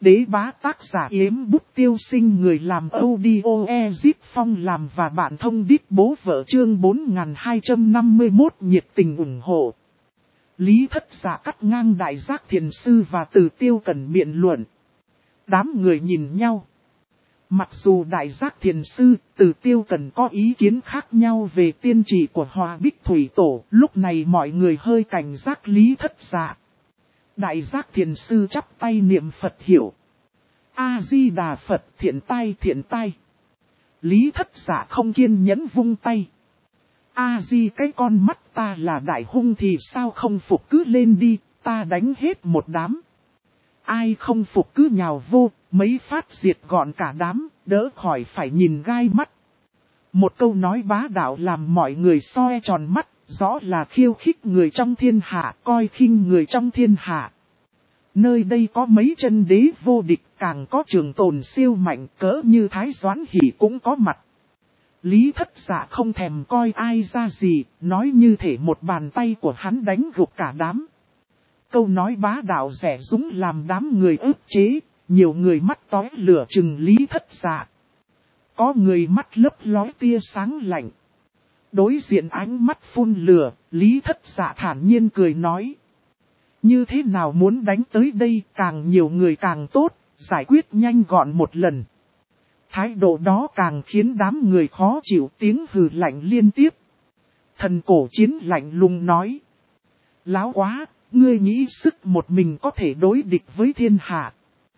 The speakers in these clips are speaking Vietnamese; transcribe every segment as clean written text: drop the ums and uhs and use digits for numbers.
Đế bá tác giả Yếm Bút Tiêu Sinh, người làm audio Ezip Phong làm và bạn thông đít bố vợ, chương 4251 nhiệt tình ủng hộ. Lý Thất Giả cắt ngang Đại Giác Thiền Sư và Từ Tiêu Cẩn biện luận. Đám người nhìn nhau. Mặc dù Đại Giác Thiền Sư, Từ Tiêu Cẩn có ý kiến khác nhau về tiên trị của Hòa Bích Thủy Tổ, lúc này mọi người hơi cảnh giác Lý Thất Giả. Đại Giác Thiền Sư chắp tay niệm Phật hiệu. A-di-đà Phật, thiện tai thiện tai. Lý Thất Giả không kiên nhẫn vung tay. A-di, cái con mắt ta là đại hung thì sao không phục, cứ lên đi, ta đánh hết một đám. Ai không phục cứ nhào vô, mấy phát diệt gọn cả đám, đỡ khỏi phải nhìn gai mắt. Một câu nói bá đạo làm mọi người soi tròn mắt, rõ là khiêu khích người trong thiên hạ, coi khinh người trong thiên hạ. Nơi đây có mấy chân đế vô địch, càng có trường tồn siêu mạnh, cỡ như Thái Doãn Hỷ cũng có mặt. Lý Thất Giả không thèm coi ai ra gì, nói như thể một bàn tay của hắn đánh gục cả đám. Câu nói bá đạo rẻ rúng làm đám người ức chế, nhiều người mắt tóe lửa chừng Lý Thất Giả. Có người mắt lấp lóe tia sáng lạnh. Đối diện ánh mắt phun lửa, Lý Thất Giả thản nhiên cười nói. Như thế nào muốn đánh tới đây, càng nhiều người càng tốt, giải quyết nhanh gọn một lần. Thái độ đó càng khiến đám người khó chịu, tiếng hừ lạnh liên tiếp. Thần Cổ Chiến lạnh lùng nói. Láo quá, ngươi nghĩ sức một mình có thể đối địch với thiên hạ.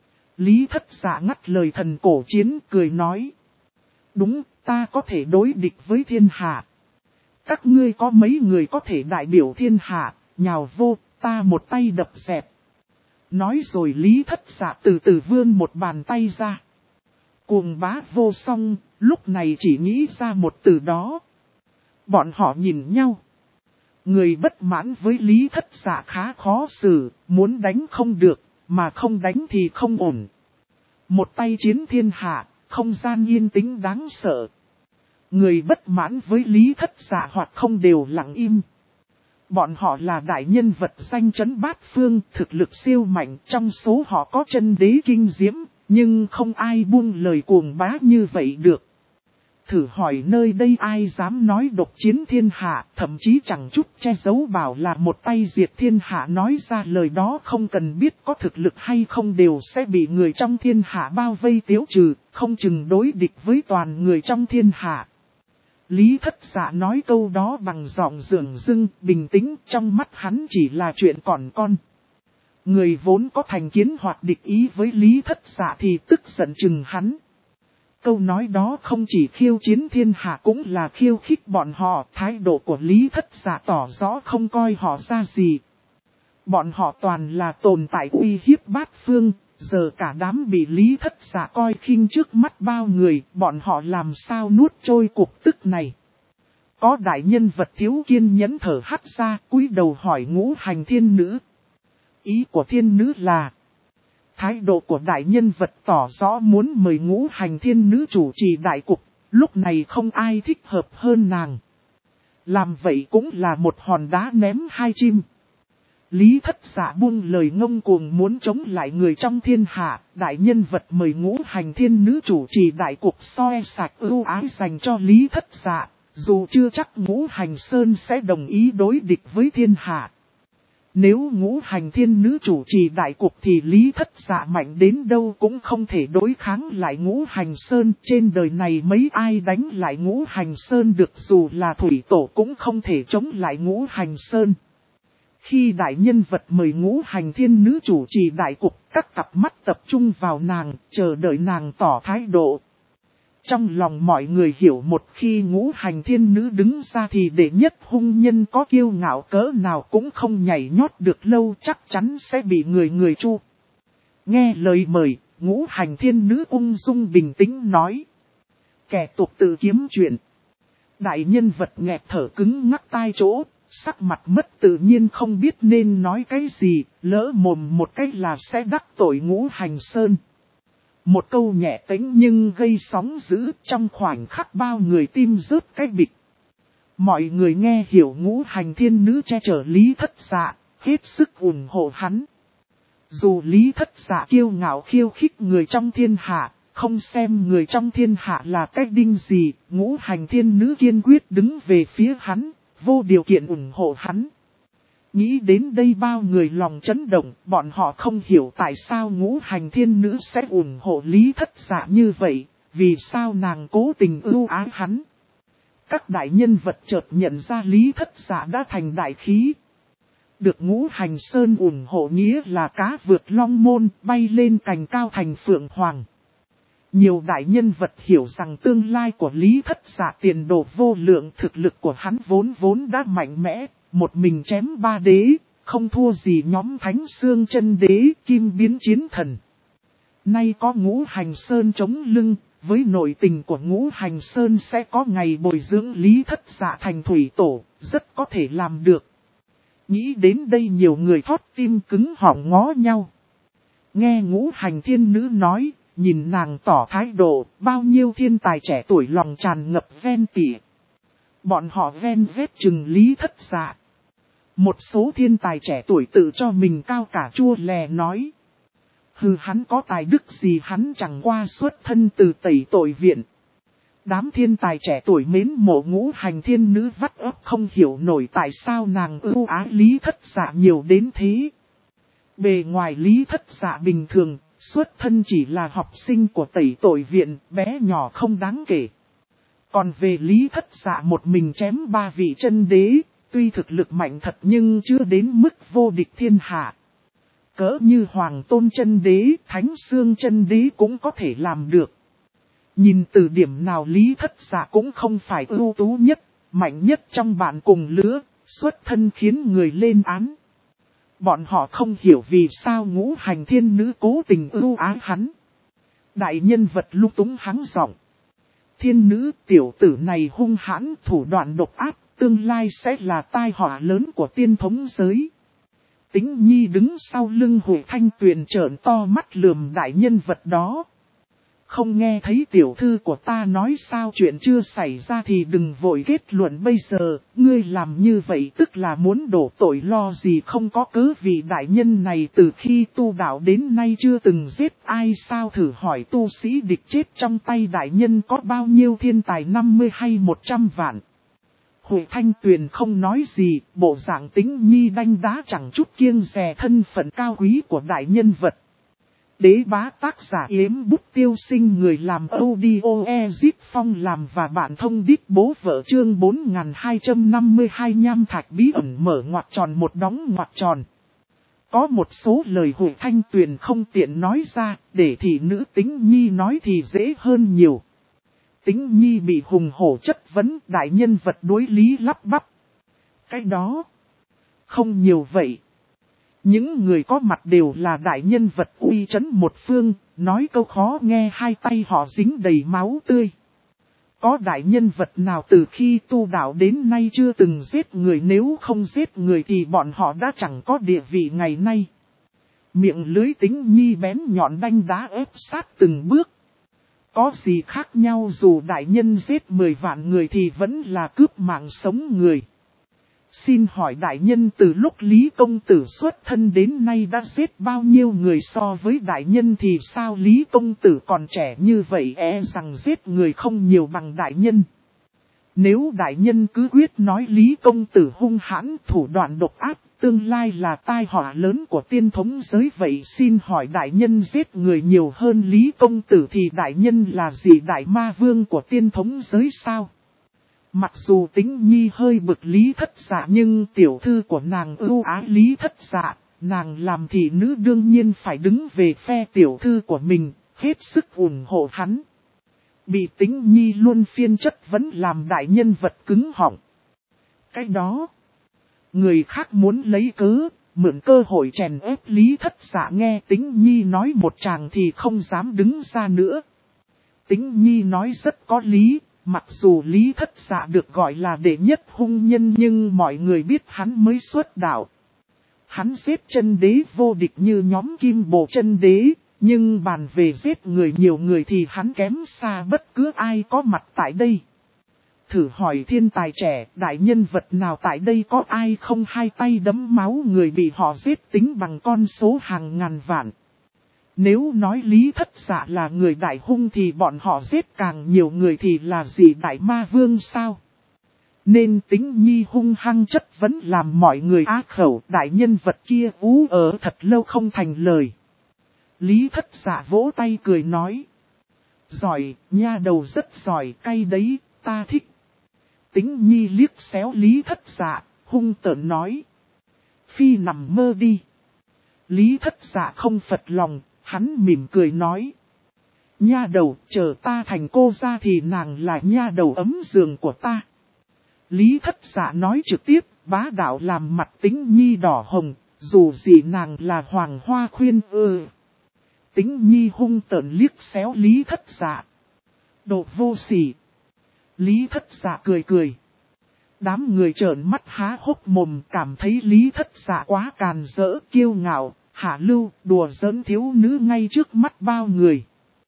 Lý Thất Giả ngắt lời Thần Cổ Chiến cười nói. Đúng, ta có thể đối địch với thiên hạ. Các ngươi có mấy người có thể đại biểu thiên hạ, nhào vô, ta một tay đập dẹp. Nói rồi Lý Thất Giả từ từ vươn một bàn tay ra. Cuồng bá vô song, lúc này chỉ nghĩ ra một từ đó. Bọn họ nhìn nhau. Người bất mãn với Lý Thất Giả khá khó xử, muốn đánh không được, mà không đánh thì không ổn. Một tay chiến thiên hạ, không gian yên tĩnh đáng sợ. Người bất mãn với Lý Thất Giả hoặc không đều lặng im. Bọn họ là đại nhân vật danh chấn bát phương, thực lực siêu mạnh, trong số họ có chân đế kinh diễm, nhưng không ai buông lời cuồng bá như vậy được. Thử hỏi nơi đây ai dám nói độc chiến thiên hạ, thậm chí chẳng chút che giấu bảo là một tay diệt thiên hạ, nói ra lời đó không cần biết có thực lực hay không đều sẽ bị người trong thiên hạ bao vây tiêu trừ, không chừng đối địch với toàn người trong thiên hạ. Lý Thất Giả nói câu đó bằng giọng dửng dưng, bình tĩnh, trong mắt hắn chỉ là chuyện còn con. Người vốn có thành kiến hoặc địch ý với Lý Thất Giả thì tức giận chừng hắn. Câu nói đó không chỉ khiêu chiến thiên hạ cũng là khiêu khích bọn họ, thái độ của Lý Thất Giả tỏ rõ không coi họ ra gì. Bọn họ toàn là tồn tại uy hiếp bát phương, giờ cả đám bị Lý Thất Giả coi khinh trước mắt bao người, bọn họ làm sao nuốt trôi cục tức này. Có đại nhân vật thiếu kiên nhẫn thở hắt ra, cúi đầu hỏi Ngũ Hành Thiên Nữ. Ý của thiên nữ là, thái độ của đại nhân vật tỏ rõ muốn mời Ngũ Hành Thiên Nữ chủ trì đại cục, lúc này không ai thích hợp hơn nàng. Làm vậy cũng là một hòn đá ném hai chim. Lý Thất Giả buông lời ngông cuồng muốn chống lại người trong thiên hạ, đại nhân vật mời Ngũ Hành Thiên Nữ chủ trì đại cục soi sạch ưu ái dành cho Lý Thất Giả, dù chưa chắc Ngũ Hành Sơn sẽ đồng ý đối địch với thiên hạ. Nếu Ngũ Hành Thiên Nữ chủ trì đại cục thì Lý Thất Giả mạnh đến đâu cũng không thể đối kháng lại Ngũ Hành Sơn. Trên đời này mấy ai đánh lại Ngũ Hành Sơn được, dù là Thủy Tổ cũng không thể chống lại Ngũ Hành Sơn. Khi đại nhân vật mời Ngũ Hành Thiên Nữ chủ trì đại cục, các cặp mắt tập trung vào nàng, chờ đợi nàng tỏ thái độ. Trong lòng mọi người hiểu, một khi Ngũ Hành Thiên Nữ đứng ra thì đệ nhất hung nhân có kiêu ngạo cỡ nào cũng không nhảy nhót được lâu, chắc chắn sẽ bị người chu. Nghe lời mời, Ngũ Hành Thiên Nữ ung dung bình tĩnh nói. Kẻ tục tự kiếm chuyện. Đại nhân vật nghẹt thở cứng ngắc tai chỗ, sắc mặt mất tự nhiên không biết nên nói cái gì, lỡ mồm một cái là sẽ đắc tội Ngũ Hành Sơn. Một câu nhẹ tĩnh nhưng gây sóng dữ, trong khoảnh khắc bao người tim rớt cái bịch. Mọi người nghe hiểu Ngũ Hành Thiên Nữ che chở Lý Thất Giả, hết sức ủng hộ hắn. Dù Lý Thất Dạ kiêu ngạo khiêu khích người trong thiên hạ, không xem người trong thiên hạ là cách đinh gì, Ngũ Hành Thiên Nữ kiên quyết đứng về phía hắn, vô điều kiện ủng hộ hắn. Nghĩ đến đây bao người lòng chấn động, bọn họ không hiểu tại sao Ngũ Hành Thiên Nữ sẽ ủng hộ Lý Thất Dạ như vậy, vì sao nàng cố tình ưu ái hắn. Các đại nhân vật chợt nhận ra Lý Thất Dạ đã thành đại khí. Được Ngũ Hành Sơn ủng hộ nghĩa là cá vượt long môn, bay lên cành cao thành phượng hoàng. Nhiều đại nhân vật hiểu rằng tương lai của Lý Thất Dạ tiền đồ vô lượng, thực lực của hắn vốn đã mạnh mẽ, một mình chém 3 đế, không thua gì nhóm Thánh Xương Chân Đế, Kim Biến Chiến Thần. Nay có Ngũ Hành Sơn chống lưng, với nội tình của Ngũ Hành Sơn sẽ có ngày bồi dưỡng Lý Thất Dạ thành thủy tổ, rất có thể làm được. Nghĩ đến đây nhiều người thót tim cứng họng ngó nhau. Nghe Ngũ Hành Thiên Nữ nói, nhìn nàng tỏ thái độ, bao nhiêu thiên tài trẻ tuổi lòng tràn ngập ven tỉ. Bọn họ ven vết chừng Lý Thất Dạ. Một số thiên tài trẻ tuổi tự cho mình cao cả chua lè nói. Hừ, hắn có tài đức gì, hắn chẳng qua xuất thân từ tẩy tội viện. Đám thiên tài trẻ tuổi mến mộ Ngũ Hành Thiên Nữ vắt óc không hiểu nổi tại sao nàng ưu ái Lý Thất Dạ nhiều đến thế. Bề ngoài Lý Thất Dạ bình thường, xuất thân chỉ là học sinh của tẩy tội viện, bé nhỏ không đáng kể. Còn về Lý Thất Dạ một mình chém 3 vị chân đế, tuy thực lực mạnh thật nhưng chưa đến mức vô địch thiên hạ. Cỡ như Hoàng Tôn Chân Đế, Thánh Xương Chân Đế cũng có thể làm được. Nhìn từ điểm nào Lý Thất Dạ cũng không phải ưu tú nhất, mạnh nhất trong bạn cùng lứa, xuất thân khiến người lên án. Bọn họ không hiểu vì sao Ngũ Hành Thiên Nữ cố tình ưu ái hắn. Đại nhân vật lung túng hắng giọng. Thiên nữ tiểu tử này hung hãn, thủ đoạn độc ác, tương lai sẽ là tai họa lớn của tiên thống giới. Tĩnh Nhi đứng sau lưng Hội Thanh Tuyền trợn to mắt lườm đại nhân vật đó. Không nghe thấy tiểu thư của ta nói sao, chuyện chưa xảy ra thì đừng vội kết luận bây giờ, ngươi làm như vậy tức là muốn đổ tội lo gì không có cớ, vì đại nhân này từ khi tu đạo đến nay chưa từng giết ai sao, thử hỏi tu sĩ địch chết trong tay đại nhân có bao nhiêu thiên tài, 50 hay 100 vạn. Hội Thanh Tuyền không nói gì, bộ dạng Tĩnh Nhi đanh đá chẳng chút kiêng dè thân phận cao quý của đại nhân vật. Đế bá tác giả Yếm Bút Tiêu Sinh, người làm audio Ezip Phong làm và bạn thông đít bố vợ, chương 4252 nham thạch bí ẩn mở ngoặc tròn một đóng ngoặc tròn. Có một số lời Hội Thanh Tuyền không tiện nói ra, để thị nữ Tĩnh Nhi nói thì dễ hơn nhiều. Tĩnh Nhi bị hùng hổ chất vấn, đại nhân vật đối lý lắp bắp. Cái đó không nhiều vậy. Những người có mặt đều là đại nhân vật uy chấn một phương, nói câu khó nghe hai tay họ dính đầy máu tươi. Có đại nhân vật nào từ khi tu đạo đến nay chưa từng giết người, nếu không giết người thì bọn họ đã chẳng có địa vị ngày nay. Miệng lưới Tĩnh Nhi bén nhọn đanh đá ép sát từng bước. Có gì khác nhau, dù đại nhân giết 10 vạn người thì vẫn là cướp mạng sống người. Xin hỏi đại nhân từ lúc Lý Công Tử xuất thân đến nay đã giết bao nhiêu người, so với đại nhân thì sao Lý Công Tử còn trẻ như vậy, rằng giết người không nhiều bằng đại nhân. Nếu đại nhân cứ quyết nói Lý Công Tử hung hãn, thủ đoạn độc ác, tương lai là tai họa lớn của tiên thống giới, vậy xin hỏi đại nhân giết người nhiều hơn Lý Công Tử thì đại nhân là gì, đại ma vương của tiên thống giới sao? Mặc dù Tĩnh Nhi hơi bực Lý Thất Dạ nhưng tiểu thư của nàng ưu ái Lý Thất Dạ, nàng làm thị nữ đương nhiên phải đứng về phe tiểu thư của mình, hết sức ủng hộ hắn. Bị Tĩnh Nhi luôn phiên chất vấn làm đại nhân vật cứng họng. Cái đó, người khác muốn lấy cớ, mượn cơ hội chèn ép Lý Thất Dạ, nghe Tĩnh Nhi nói một tràng thì không dám đứng ra nữa. Tĩnh Nhi nói rất có lý. Mặc dù Lý Thất Dạ được gọi là đệ nhất hung nhân nhưng mọi người biết hắn mới xuất đạo. Hắn giết chân đế vô địch như nhóm Kim Bồ chân đế, nhưng bàn về giết người nhiều người thì hắn kém xa bất cứ ai có mặt tại đây. Thử hỏi thiên tài trẻ, đại nhân vật nào tại đây có ai không hai tay đấm máu người bị họ giết tính bằng con số hàng ngàn vạn. Nếu nói Lý Thất Dạ là người đại hung thì bọn họ giết càng nhiều người thì là gì đại ma vương sao? Nên tính nhi hung hăng chất vẫn làm mọi người á khẩu, đại nhân vật kia ú ở thật lâu không thành lời. Lý Thất Dạ vỗ tay cười nói. Giỏi, nha đầu rất giỏi, cay đấy, ta thích. Tính nhi liếc xéo Lý Thất Dạ, hung tợn nói. Phi nằm mơ đi. Lý Thất Dạ không phật lòng, hắn mỉm cười nói. Nha đầu, chờ ta thành cô ra thì nàng là nha đầu ấm giường của ta. Lý Thất Dạ nói trực tiếp, bá đạo làm mặt Tính nhi đỏ hồng, dù gì nàng là hoàng hoa khuyên Tính nhi hung tợn liếc xéo Lý Thất Dạ. Đồ vô sỉ. Lý Thất Dạ cười cười. Đám người trợn mắt há hốc mồm cảm thấy Lý Thất Dạ quá càn rỡ kiêu ngạo, hạ lưu, đùa giỡn thiếu nữ ngay trước mắt bao người.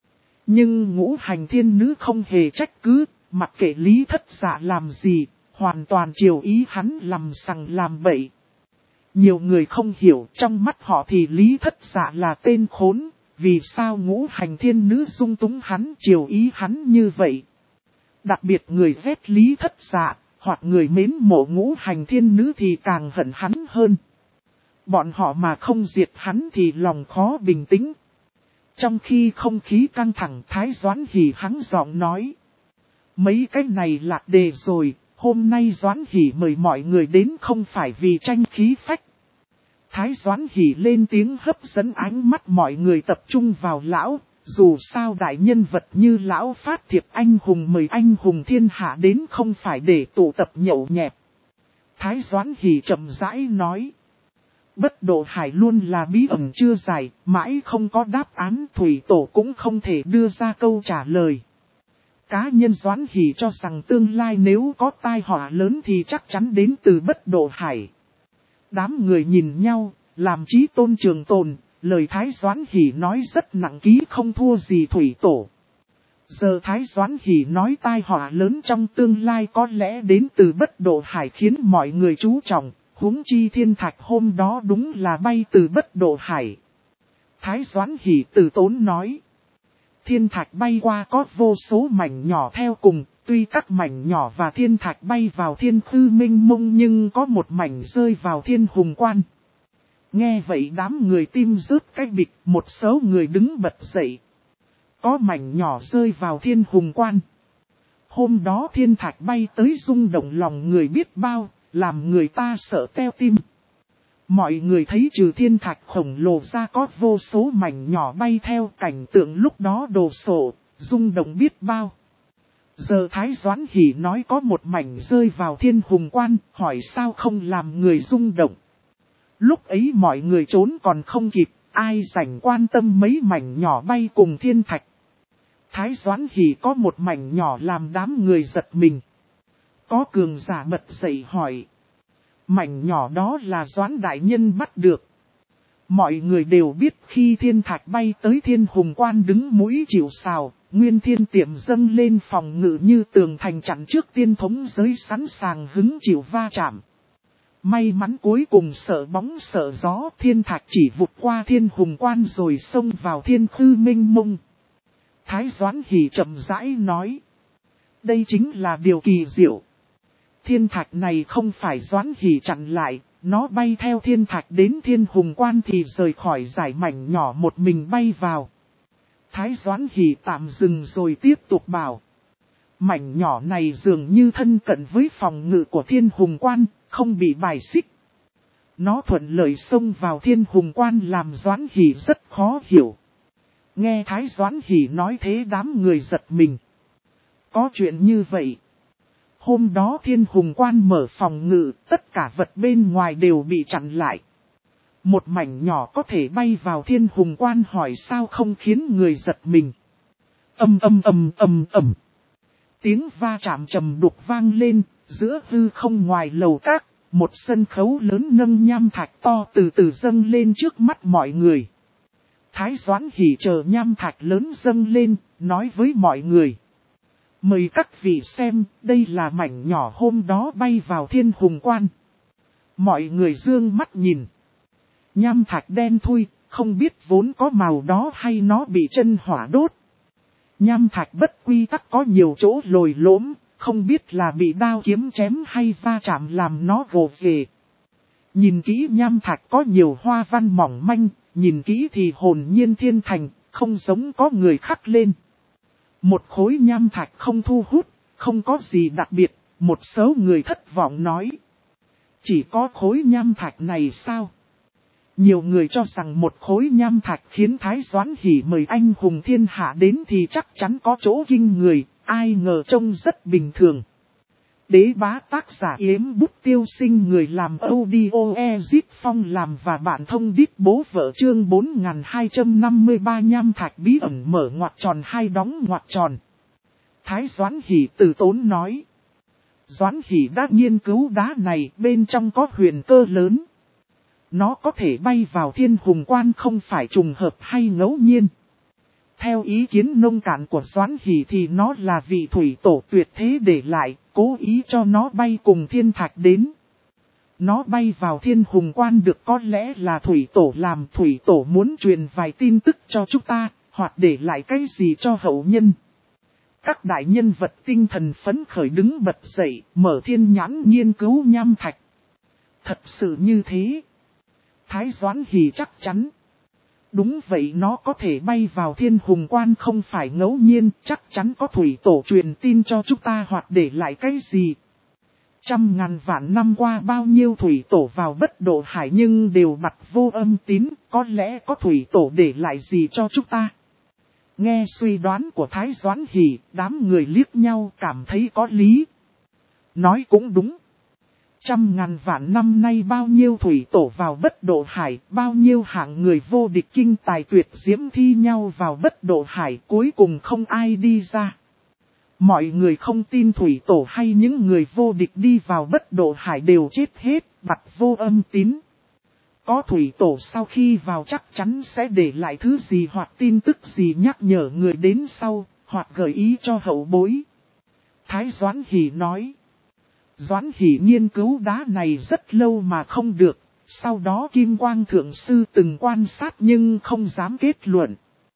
Nhưng Ngũ Hành Thiên Nữ không hề trách cứ, mặc kệ Lý Thất Dạ làm gì, hoàn toàn chiều ý hắn làm sằng làm bậy. Nhiều người không hiểu, trong mắt họ thì Lý Thất Dạ là tên khốn, vì sao Ngũ Hành Thiên Nữ dung túng hắn chiều ý hắn như vậy. Đặc biệt người ghét Lý Thất Dạ, hoặc người mến mộ Ngũ Hành Thiên Nữ thì càng hận hắn hơn. Bọn họ mà không diệt hắn thì lòng khó bình tĩnh. Trong khi không khí căng thẳng, Thái Doãn Hỉ hắng giọng nói. Mấy cái này lạc đề rồi, hôm nay Doãn Hỉ mời mọi người đến không phải vì tranh khí phách. Thái Doãn Hỉ lên tiếng hấp dẫn ánh mắt mọi người tập trung vào lão, dù sao đại nhân vật như lão phát thiệp anh hùng mời anh hùng thiên hạ đến không phải để tụ tập nhậu nhẹt. Thái Doãn Hỉ chậm rãi nói. Bất độ hải luôn là bí ẩn chưa giải, mãi không có đáp án, thủy tổ cũng không thể đưa ra câu trả lời. Cá nhân Doãn Hỉ cho rằng tương lai nếu có tai họa lớn thì chắc chắn đến từ bất độ hải. Đám người nhìn nhau, làm chí tôn trường tồn, lời Thái Doãn Hỉ nói rất nặng ký không thua gì thủy tổ. Giờ Thái Doãn Hỉ nói tai họa lớn trong tương lai có lẽ đến từ bất độ hải khiến mọi người chú trọng. Huống chi thiên thạch hôm đó đúng là bay từ bất độ hải. Thái Doãn Hỉ từ tốn nói. Thiên thạch bay qua có vô số mảnh nhỏ theo cùng, tuy các mảnh nhỏ và thiên thạch bay vào thiên khư minh mông nhưng có một mảnh rơi vào thiên hùng quan. Nghe vậy đám người tim rớt cái bịch, một số người đứng bật dậy. Có mảnh nhỏ rơi vào thiên hùng quan. Hôm đó thiên thạch bay tới rung động lòng người biết bao. Làm người ta sợ teo tim. Mọi người thấy trừ thiên thạch khổng lồ ra có vô số mảnh nhỏ bay theo cảnh tượng lúc đó đồ sộ, rung động biết bao. Giờ Thái Doãn Hỉ nói có một mảnh rơi vào thiên hùng quan, hỏi sao không làm người rung động. Lúc ấy mọi người trốn còn không kịp, ai rảnh quan tâm mấy mảnh nhỏ bay cùng thiên thạch. Thái Doãn Hỉ có một mảnh nhỏ làm đám người giật mình. Có cường giả bật dậy hỏi. Mảnh nhỏ đó là Doãn đại nhân bắt được. Mọi người đều biết khi thiên thạch bay tới thiên hùng quan đứng mũi chịu sào, nguyên thiên tiệm dâng lên phòng ngự như tường thành chặn trước tiên thống giới sẵn sàng hứng chịu va chạm. May mắn cuối cùng sợ bóng sợ gió thiên thạch chỉ vụt qua thiên hùng quan rồi xông vào thiên khư minh mông. Thái Doãn Hỉ chậm rãi nói. Đây chính là điều kỳ diệu. Thiên thạch này không phải Doãn Hỉ chặn lại, nó bay theo thiên thạch đến thiên hùng quan thì rời khỏi giải mảnh nhỏ một mình bay vào. Thái Doãn Hỉ tạm dừng rồi tiếp tục bảo. Mảnh nhỏ này dường như thân cận với phòng ngự của thiên hùng quan, không bị bài xích. Nó thuận lợi xông vào thiên hùng quan làm Doãn Hỉ rất khó hiểu. Nghe Thái Doãn Hỉ nói thế đám người giật mình. Có chuyện như vậy. Hôm đó thiên hùng quan mở phòng ngự, tất cả vật bên ngoài đều bị chặn lại. Một mảnh nhỏ có thể bay vào thiên hùng quan hỏi sao không khiến người giật mình. Ầm. Tiếng va chạm trầm đục vang lên, giữa hư không ngoài lầu các, một sân khấu lớn nâng nham thạch to từ từ dâng lên trước mắt mọi người. Thái Doãn Hỉ chờ nham thạch lớn dâng lên, nói với mọi người. Mời các vị xem, đây là mảnh nhỏ hôm đó bay vào Thiên Hùng Quan. Mọi người dương mắt nhìn. Nham thạch đen thui, không biết vốn có màu đó hay nó bị chân hỏa đốt. Nham thạch bất quy tắc có nhiều chỗ lồi lõm, không biết là bị đao kiếm chém hay va chạm làm nó gồ ghề. Nhìn kỹ nham thạch có nhiều hoa văn mỏng manh, nhìn kỹ thì hồn nhiên thiên thành, không giống có người khắc lên. Một khối nham thạch không thu hút, không có gì đặc biệt, một số người thất vọng nói. Chỉ có khối nham thạch này sao? Nhiều người cho rằng một khối nham thạch khiến Thái Doãn Hỷ mời anh hùng thiên hạ đến thì chắc chắn có chỗ kinh người, ai ngờ trông rất bình thường. Đế bá tác giả Yếm Bút Tiêu Sinh, người làm audio Ezip Phong làm và bạn thông đít bố vợ, chương 4253 nham thạch bí ẩn mở ngoặc tròn hai đóng ngoặc tròn. Thái Doãn Hỷ từ tốn nói. Doãn Hỷ đã nghiên cứu đá này, bên trong có huyền cơ lớn. Nó có thể bay vào Thiên Hùng Quan không phải trùng hợp hay ngẫu nhiên. Theo ý kiến nông cạn của Doãn Hỷ thì nó là vị thủy tổ tuyệt thế để lại, cố ý cho nó bay cùng thiên thạch đến. Nó bay vào Thiên Hùng Quan được có lẽ là thủy tổ làm, thủy tổ muốn truyền vài tin tức cho chúng ta, hoặc để lại cái gì cho hậu nhân. Các đại nhân vật tinh thần phấn khởi đứng bật dậy, mở thiên nhãn nghiên cứu nham thạch. Thật sự như thế. Thái Doãn Hỷ chắc chắn. Đúng vậy, nó có thể bay vào Thiên Hùng Quan không phải ngẫu nhiên, chắc chắn có thủy tổ truyền tin cho chúng ta hoặc để lại cái gì. Trăm ngàn vạn năm qua bao nhiêu thủy tổ vào Bất Độ Hải nhưng đều bặt vô âm tín, có lẽ có thủy tổ để lại gì cho chúng ta. Nghe suy đoán của Thái Doãn Hỷ, đám người liếc nhau cảm thấy có lý. Nói cũng đúng. Trăm ngàn vạn năm nay bao nhiêu thủy tổ vào Bất Độ Hải, bao nhiêu hạng người vô địch kinh tài tuyệt diễm thi nhau vào Bất Độ Hải, cuối cùng không ai đi ra. Mọi người không tin thủy tổ hay những người vô địch đi vào Bất Độ Hải đều chết hết, bặt vô âm tín. Có thủy tổ sau khi vào chắc chắn sẽ để lại thứ gì hoặc tin tức gì nhắc nhở người đến sau, hoặc gợi ý cho hậu bối. Thái Doãn Hỷ nói. Doãn Hỷ nghiên cứu đá này rất lâu mà không được, sau đó Kim Quang Thượng Sư từng quan sát nhưng không dám kết luận.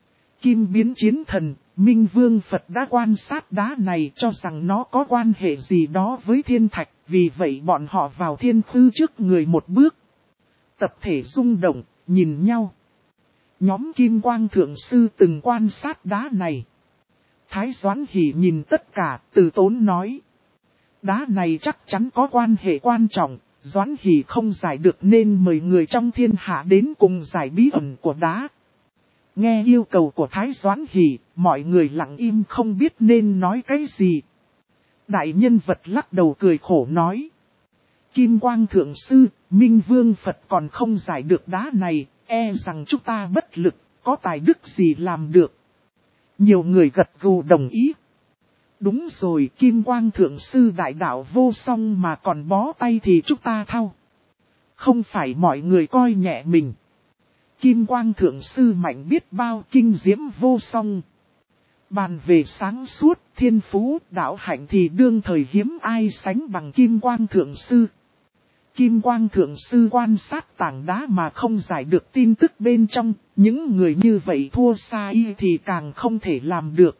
Kim Biến Chiến Thần, Minh Vương Phật đã quan sát đá này cho rằng nó có quan hệ gì đó với thiên thạch, vì vậy bọn họ vào thiên khư trước người một bước. Tập thể rung động, nhìn nhau. Nhóm Kim Quang Thượng Sư từng quan sát đá này. Thái Doãn Hỷ nhìn tất cả, từ tốn nói. Đá này chắc chắn có quan hệ quan trọng, Doãn Hỷ không giải được nên mời người trong thiên hạ đến cùng giải bí ẩn của đá. Nghe yêu cầu của Thái Doãn Hỷ, mọi người lặng im không biết nên nói cái gì. Đại nhân vật lắc đầu cười khổ nói. Kim Quang Thượng Sư, Minh Vương Phật còn không giải được đá này, e rằng chúng ta bất lực, có tài đức gì làm được. Nhiều người gật gù đồng ý. Đúng rồi, Kim Quang Thượng Sư đại đạo vô song mà còn bó tay thì chúng ta thao. Không phải mọi người coi nhẹ mình. Kim Quang Thượng Sư mạnh biết bao, kinh diễm vô song. Bàn về sáng suốt, thiên phú, đạo hạnh thì đương thời hiếm ai sánh bằng Kim Quang Thượng Sư. Kim Quang Thượng Sư quan sát tảng đá mà không giải được tin tức bên trong, những người như vậy thua xa y thì càng không thể làm được.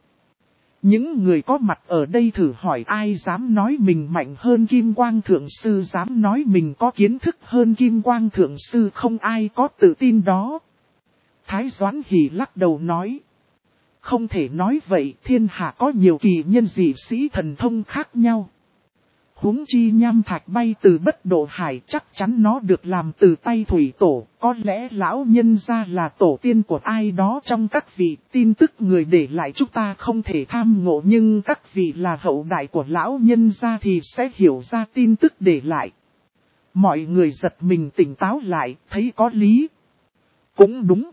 Những người có mặt ở đây thử hỏi ai dám nói mình mạnh hơn Kim Quang Thượng Sư, dám nói mình có kiến thức hơn Kim Quang Thượng Sư, không ai có tự tin đó. Thái Doãn Hỷ lắc đầu nói. Không thể nói vậy, thiên hạ có nhiều kỳ nhân dị sĩ thần thông khác nhau. Huống chi nham thạch bay từ Bất Độ Hải, chắc chắn nó được làm từ tay thủy tổ, có lẽ lão nhân gia là tổ tiên của ai đó trong các vị, tin tức người để lại chúng ta không thể tham ngộ, nhưng các vị là hậu đại của lão nhân gia thì sẽ hiểu ra tin tức để lại. Mọi người giật mình tỉnh táo lại, thấy có lý. Cũng đúng.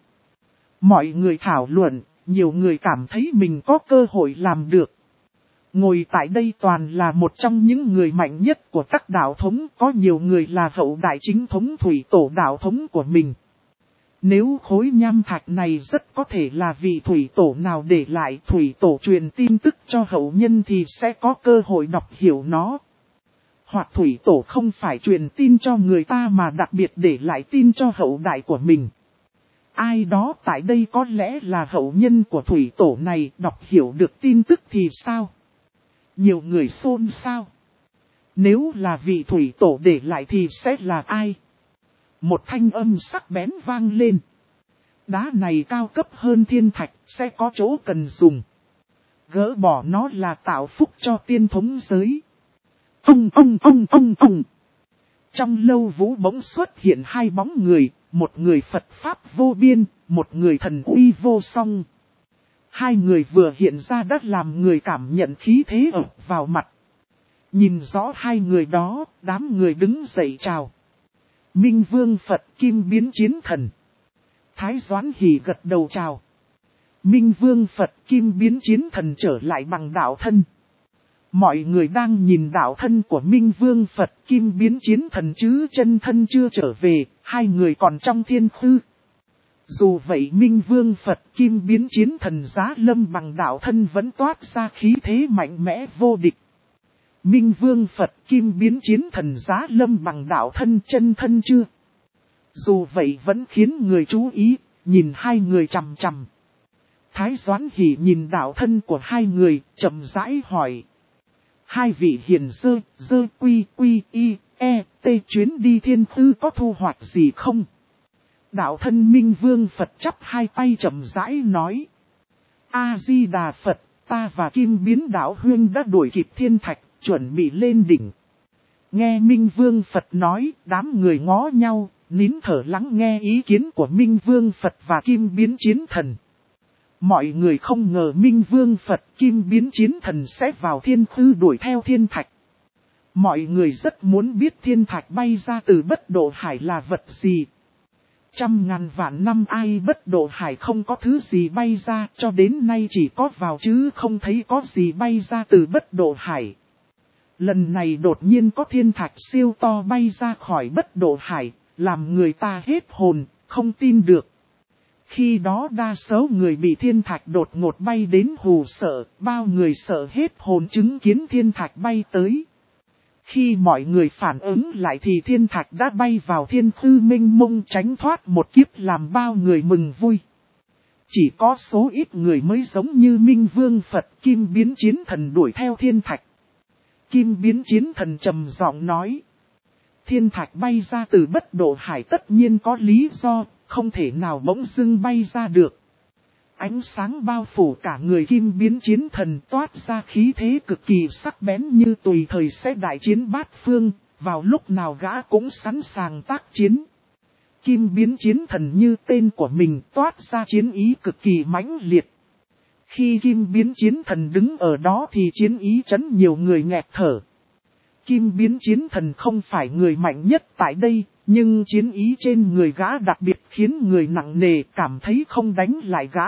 Mọi người thảo luận, nhiều người cảm thấy mình có cơ hội làm được. Ngồi tại đây toàn là một trong những người mạnh nhất của các đạo thống, có nhiều người là hậu đại chính thống thủy tổ đạo thống của mình. Nếu khối nham thạch này rất có thể là vị thủy tổ nào để lại, thủy tổ truyền tin tức cho hậu nhân thì sẽ có cơ hội đọc hiểu nó. Hoặc thủy tổ không phải truyền tin cho người ta mà đặc biệt để lại tin cho hậu đại của mình. Ai đó tại đây có lẽ là hậu nhân của thủy tổ này, đọc hiểu được tin tức thì sao? Nhiều người xôn xao. Nếu là vị thủy tổ để lại thì sẽ là ai? Một thanh âm sắc bén vang lên. Đá này cao cấp hơn thiên thạch, sẽ có chỗ cần dùng. Gỡ bỏ nó là tạo phúc cho tiên thống giới. Ông. Trong lâu vũ bỗng xuất hiện hai bóng người, một người Phật Pháp vô biên, một người thần uy vô song. Hai người vừa hiện ra đã làm người cảm nhận khí thế ập vào mặt. Nhìn rõ hai người đó, đám người đứng dậy chào. Minh Vương Phật Kim Biến Chiến Thần. Thái Doãn Hỷ gật đầu chào. Minh Vương Phật Kim Biến Chiến Thần trở lại bằng đạo thân. Mọi người đang nhìn đạo thân của Minh Vương Phật Kim Biến Chiến Thần chứ chân thân chưa trở về, hai người còn trong thiên khư. Dù vậy Minh Vương Phật Kim Biến Chiến Thần giá lâm bằng đạo thân vẫn toát ra khí thế mạnh mẽ vô địch. Minh Vương Phật Kim Biến Chiến Thần giá lâm bằng đạo thân chân thân chưa. Dù vậy vẫn khiến người chú ý, nhìn hai người chằm chằm. Thái Doãn Hỷ nhìn đạo thân của hai người, chậm rãi hỏi. Hai vị hiền dơ quy y, t chuyến đi thiên tư có thu hoạch gì không? Đạo thân Minh Vương Phật chắp hai tay chậm rãi nói. A-di-đà Phật, ta và Kim Biến đạo huynh đã đuổi kịp thiên thạch, chuẩn bị lên đỉnh. Nghe Minh Vương Phật nói, đám người ngó nhau, nín thở lắng nghe ý kiến của Minh Vương Phật và Kim Biến Chiến Thần. Mọi người không ngờ Minh Vương Phật Kim Biến Chiến Thần sẽ vào thiên khư đuổi theo thiên thạch. Mọi người rất muốn biết thiên thạch bay ra từ bất độ hải là vật gì. Trăm ngàn vạn năm ai bất độ hải không có thứ gì bay ra, cho đến nay chỉ có vào chứ không thấy có gì bay ra từ bất độ hải. Lần này đột nhiên có thiên thạch siêu to bay ra khỏi bất độ hải, làm người ta hết hồn, không tin được. Khi đó đa số người bị thiên thạch đột ngột bay đến hù sợ, bao người sợ hết hồn chứng kiến thiên thạch bay tới. Khi mọi người phản ứng lại thì thiên thạch đã bay vào thiên khư minh mông tránh thoát một kiếp làm bao người mừng vui. Chỉ có số ít người mới giống như Minh Vương Phật Kim Biến Chiến Thần đuổi theo thiên thạch. Kim Biến Chiến Thần trầm giọng nói. Thiên thạch bay ra từ bất độ hải tất nhiên có lý do, không thể nào bỗng dưng bay ra được. Ánh sáng bao phủ cả người Kim Biến Chiến Thần toát ra khí thế cực kỳ sắc bén như tùy thời sẽ đại chiến bát phương, vào lúc nào gã cũng sẵn sàng tác chiến. Kim Biến Chiến Thần như tên của mình toát ra chiến ý cực kỳ mãnh liệt. Khi Kim Biến Chiến Thần đứng ở đó thì chiến ý chấn nhiều người nghẹt thở. Kim Biến Chiến Thần không phải người mạnh nhất tại đây, nhưng chiến ý trên người gã đặc biệt khiến người nặng nề cảm thấy không đánh lại gã.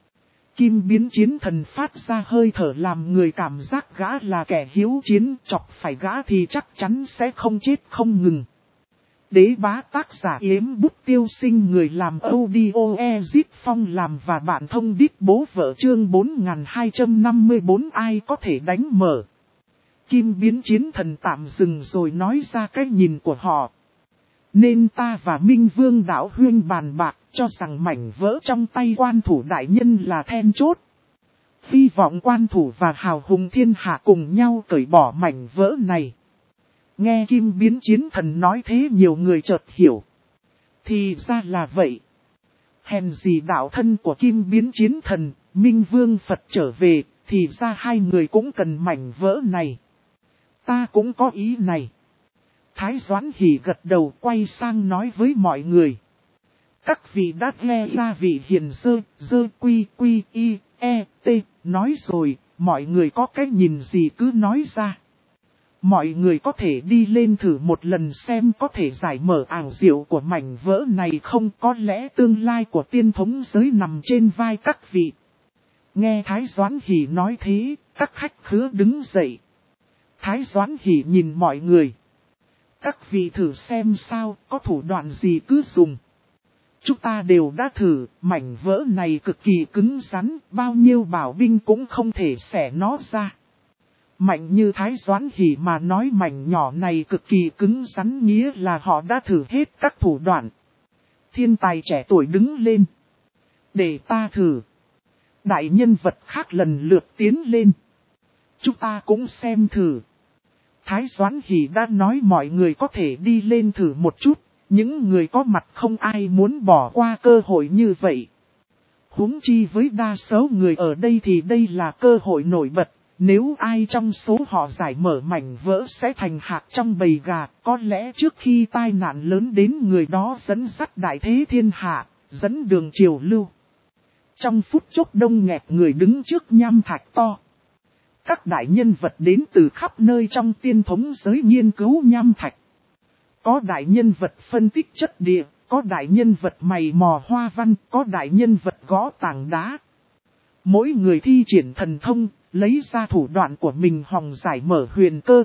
Kim Biến Chiến Thần phát ra hơi thở làm người cảm giác gã là kẻ hiếu chiến, chọc phải gã thì chắc chắn sẽ không chết không ngừng. Đế Bá tác giả Yếm Bút Tiêu Sinh, người làm audio Ezip Phong làm và bạn thông đít bố vợ, chương 4254 ai có thể đánh mở. Kim Biến Chiến Thần tạm dừng rồi nói ra cái nhìn của họ. Nên ta và Minh Vương đạo huynh bàn bạc cho rằng mảnh vỡ trong tay quan thủ đại nhân là then chốt. Hy vọng quan thủ và hào hùng thiên hạ cùng nhau cởi bỏ mảnh vỡ này. Nghe Kim Biến Chiến Thần nói thế nhiều người chợt hiểu. Thì ra là vậy. Hèn gì đạo thân của Kim Biến Chiến Thần, Minh Vương Phật trở về, thì ra hai người cũng cần mảnh vỡ này. Ta cũng có ý này. Thái Doãn Hỷ gật đầu quay sang nói với mọi người. Các vị đã nghe ra vị hiền dơ quy y, t nói rồi, mọi người có cái nhìn gì cứ nói ra. Mọi người có thể đi lên thử một lần xem có thể giải mở ảo diệu của mảnh vỡ này không, có lẽ tương lai của tiên thống giới nằm trên vai các vị. Nghe Thái Doãn Hỷ nói thế, các khách khứa đứng dậy. Thái Doãn Hỷ nhìn mọi người. Các vị thử xem sao, có thủ đoạn gì cứ dùng. Chúng ta đều đã thử, mảnh vỡ này cực kỳ cứng rắn, bao nhiêu bảo binh cũng không thể xẻ nó ra. Mạnh như Thái Doãn Hỷ mà nói mảnh nhỏ này cực kỳ cứng rắn nghĩa là họ đã thử hết các thủ đoạn. Thiên tài trẻ tuổi đứng lên. Để ta thử. Đại nhân vật khác lần lượt tiến lên. Chúng ta cũng xem thử. Thái Doãn Hỷ đã nói mọi người có thể đi lên thử một chút. Những người có mặt không ai muốn bỏ qua cơ hội như vậy. Huống chi với đa số người ở đây thì đây là cơ hội nổi bật. Nếu ai trong số họ giải mở mảnh vỡ sẽ thành hạt trong bầy gà. Có lẽ trước khi tai nạn lớn đến người đó dẫn dắt đại thế thiên hạ, dẫn đường triều lưu. Trong phút chốc đông nghẹt người đứng trước nham thạch to. Các đại nhân vật đến từ khắp nơi trong tiên thống giới nghiên cứu nham thạch. Có đại nhân vật phân tích chất địa, có đại nhân vật mày mò hoa văn, có đại nhân vật gõ tảng đá. Mỗi người thi triển thần thông, lấy ra thủ đoạn của mình hòng giải mở huyền cơ.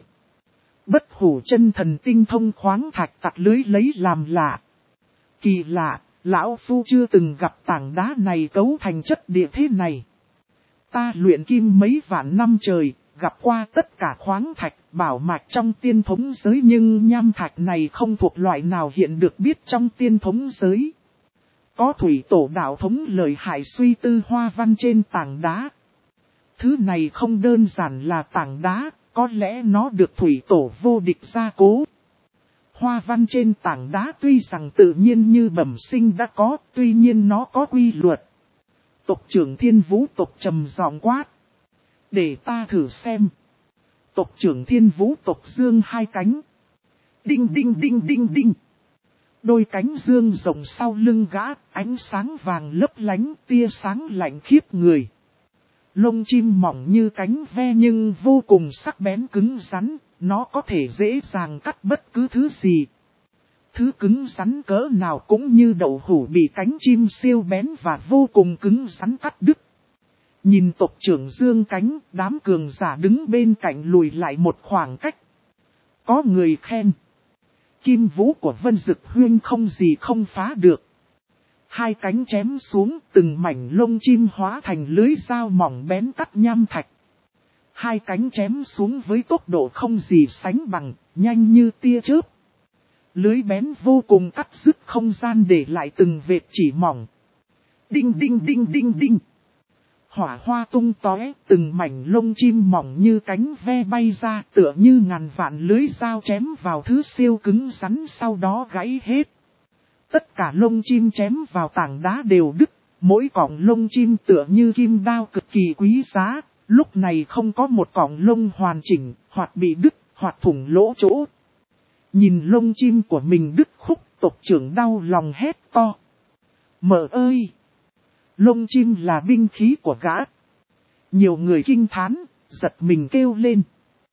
Bất hủ chân thần tinh thông khoáng thạch tặc lưới lấy làm lạ. Kỳ lạ, lão phu chưa từng gặp tảng đá này cấu thành chất địa thế này. Ta luyện kim mấy vạn năm trời, gặp qua tất cả khoáng thạch, bảo mạch trong tiên thống giới nhưng nham thạch này không thuộc loại nào hiện được biết trong tiên thống giới. Có thủy tổ đạo thống lợi hại suy tư hoa văn trên tảng đá. Thứ này không đơn giản là tảng đá, có lẽ nó được thủy tổ vô địch gia cố. Hoa văn trên tảng đá tuy rằng tự nhiên như bẩm sinh đã có, tuy nhiên nó có quy luật. Tộc trưởng Thiên Vũ tộc trầm giọng quát. Để ta thử xem. Tộc trưởng Thiên Vũ tộc dương hai cánh. Đinh đinh đinh đinh đinh. Đôi cánh dương rộng sau lưng gã, ánh sáng vàng lấp lánh, tia sáng lạnh khiếp người. Lông chim mỏng như cánh ve nhưng vô cùng sắc bén cứng rắn, nó có thể dễ dàng cắt bất cứ thứ gì. Thứ cứng rắn cỡ nào cũng như đậu hũ bị cánh chim siêu bén và vô cùng cứng rắn cắt đứt. Nhìn tộc trưởng dương cánh, đám cường giả đứng bên cạnh lùi lại một khoảng cách. Có người khen. Kim vũ của Vân Dực Huyên không gì không phá được. Hai cánh chém xuống, từng mảnh lông chim hóa thành lưới dao mỏng bén cắt nham thạch. Hai cánh chém xuống với tốc độ không gì sánh bằng, nhanh như tia chớp. Lưới bén vô cùng cắt dứt không gian để lại từng vệt chỉ mỏng. Đinh đinh đinh đinh đinh. Hỏa hoa tung tóe, từng mảnh lông chim mỏng như cánh ve bay ra tựa như ngàn vạn lưới dao chém vào thứ siêu cứng rắn sau đó gãy hết. Tất cả lông chim chém vào tảng đá đều đứt, mỗi cọng lông chim tựa như kim đao cực kỳ quý giá, lúc này không có một cọng lông hoàn chỉnh, hoặc bị đứt, hoặc thủng lỗ chỗ. Nhìn lông chim của mình đứt khúc, tộc trưởng đau lòng hét to. Mợ ơi! Lông chim là binh khí của gã. Nhiều người kinh thán, giật mình kêu lên.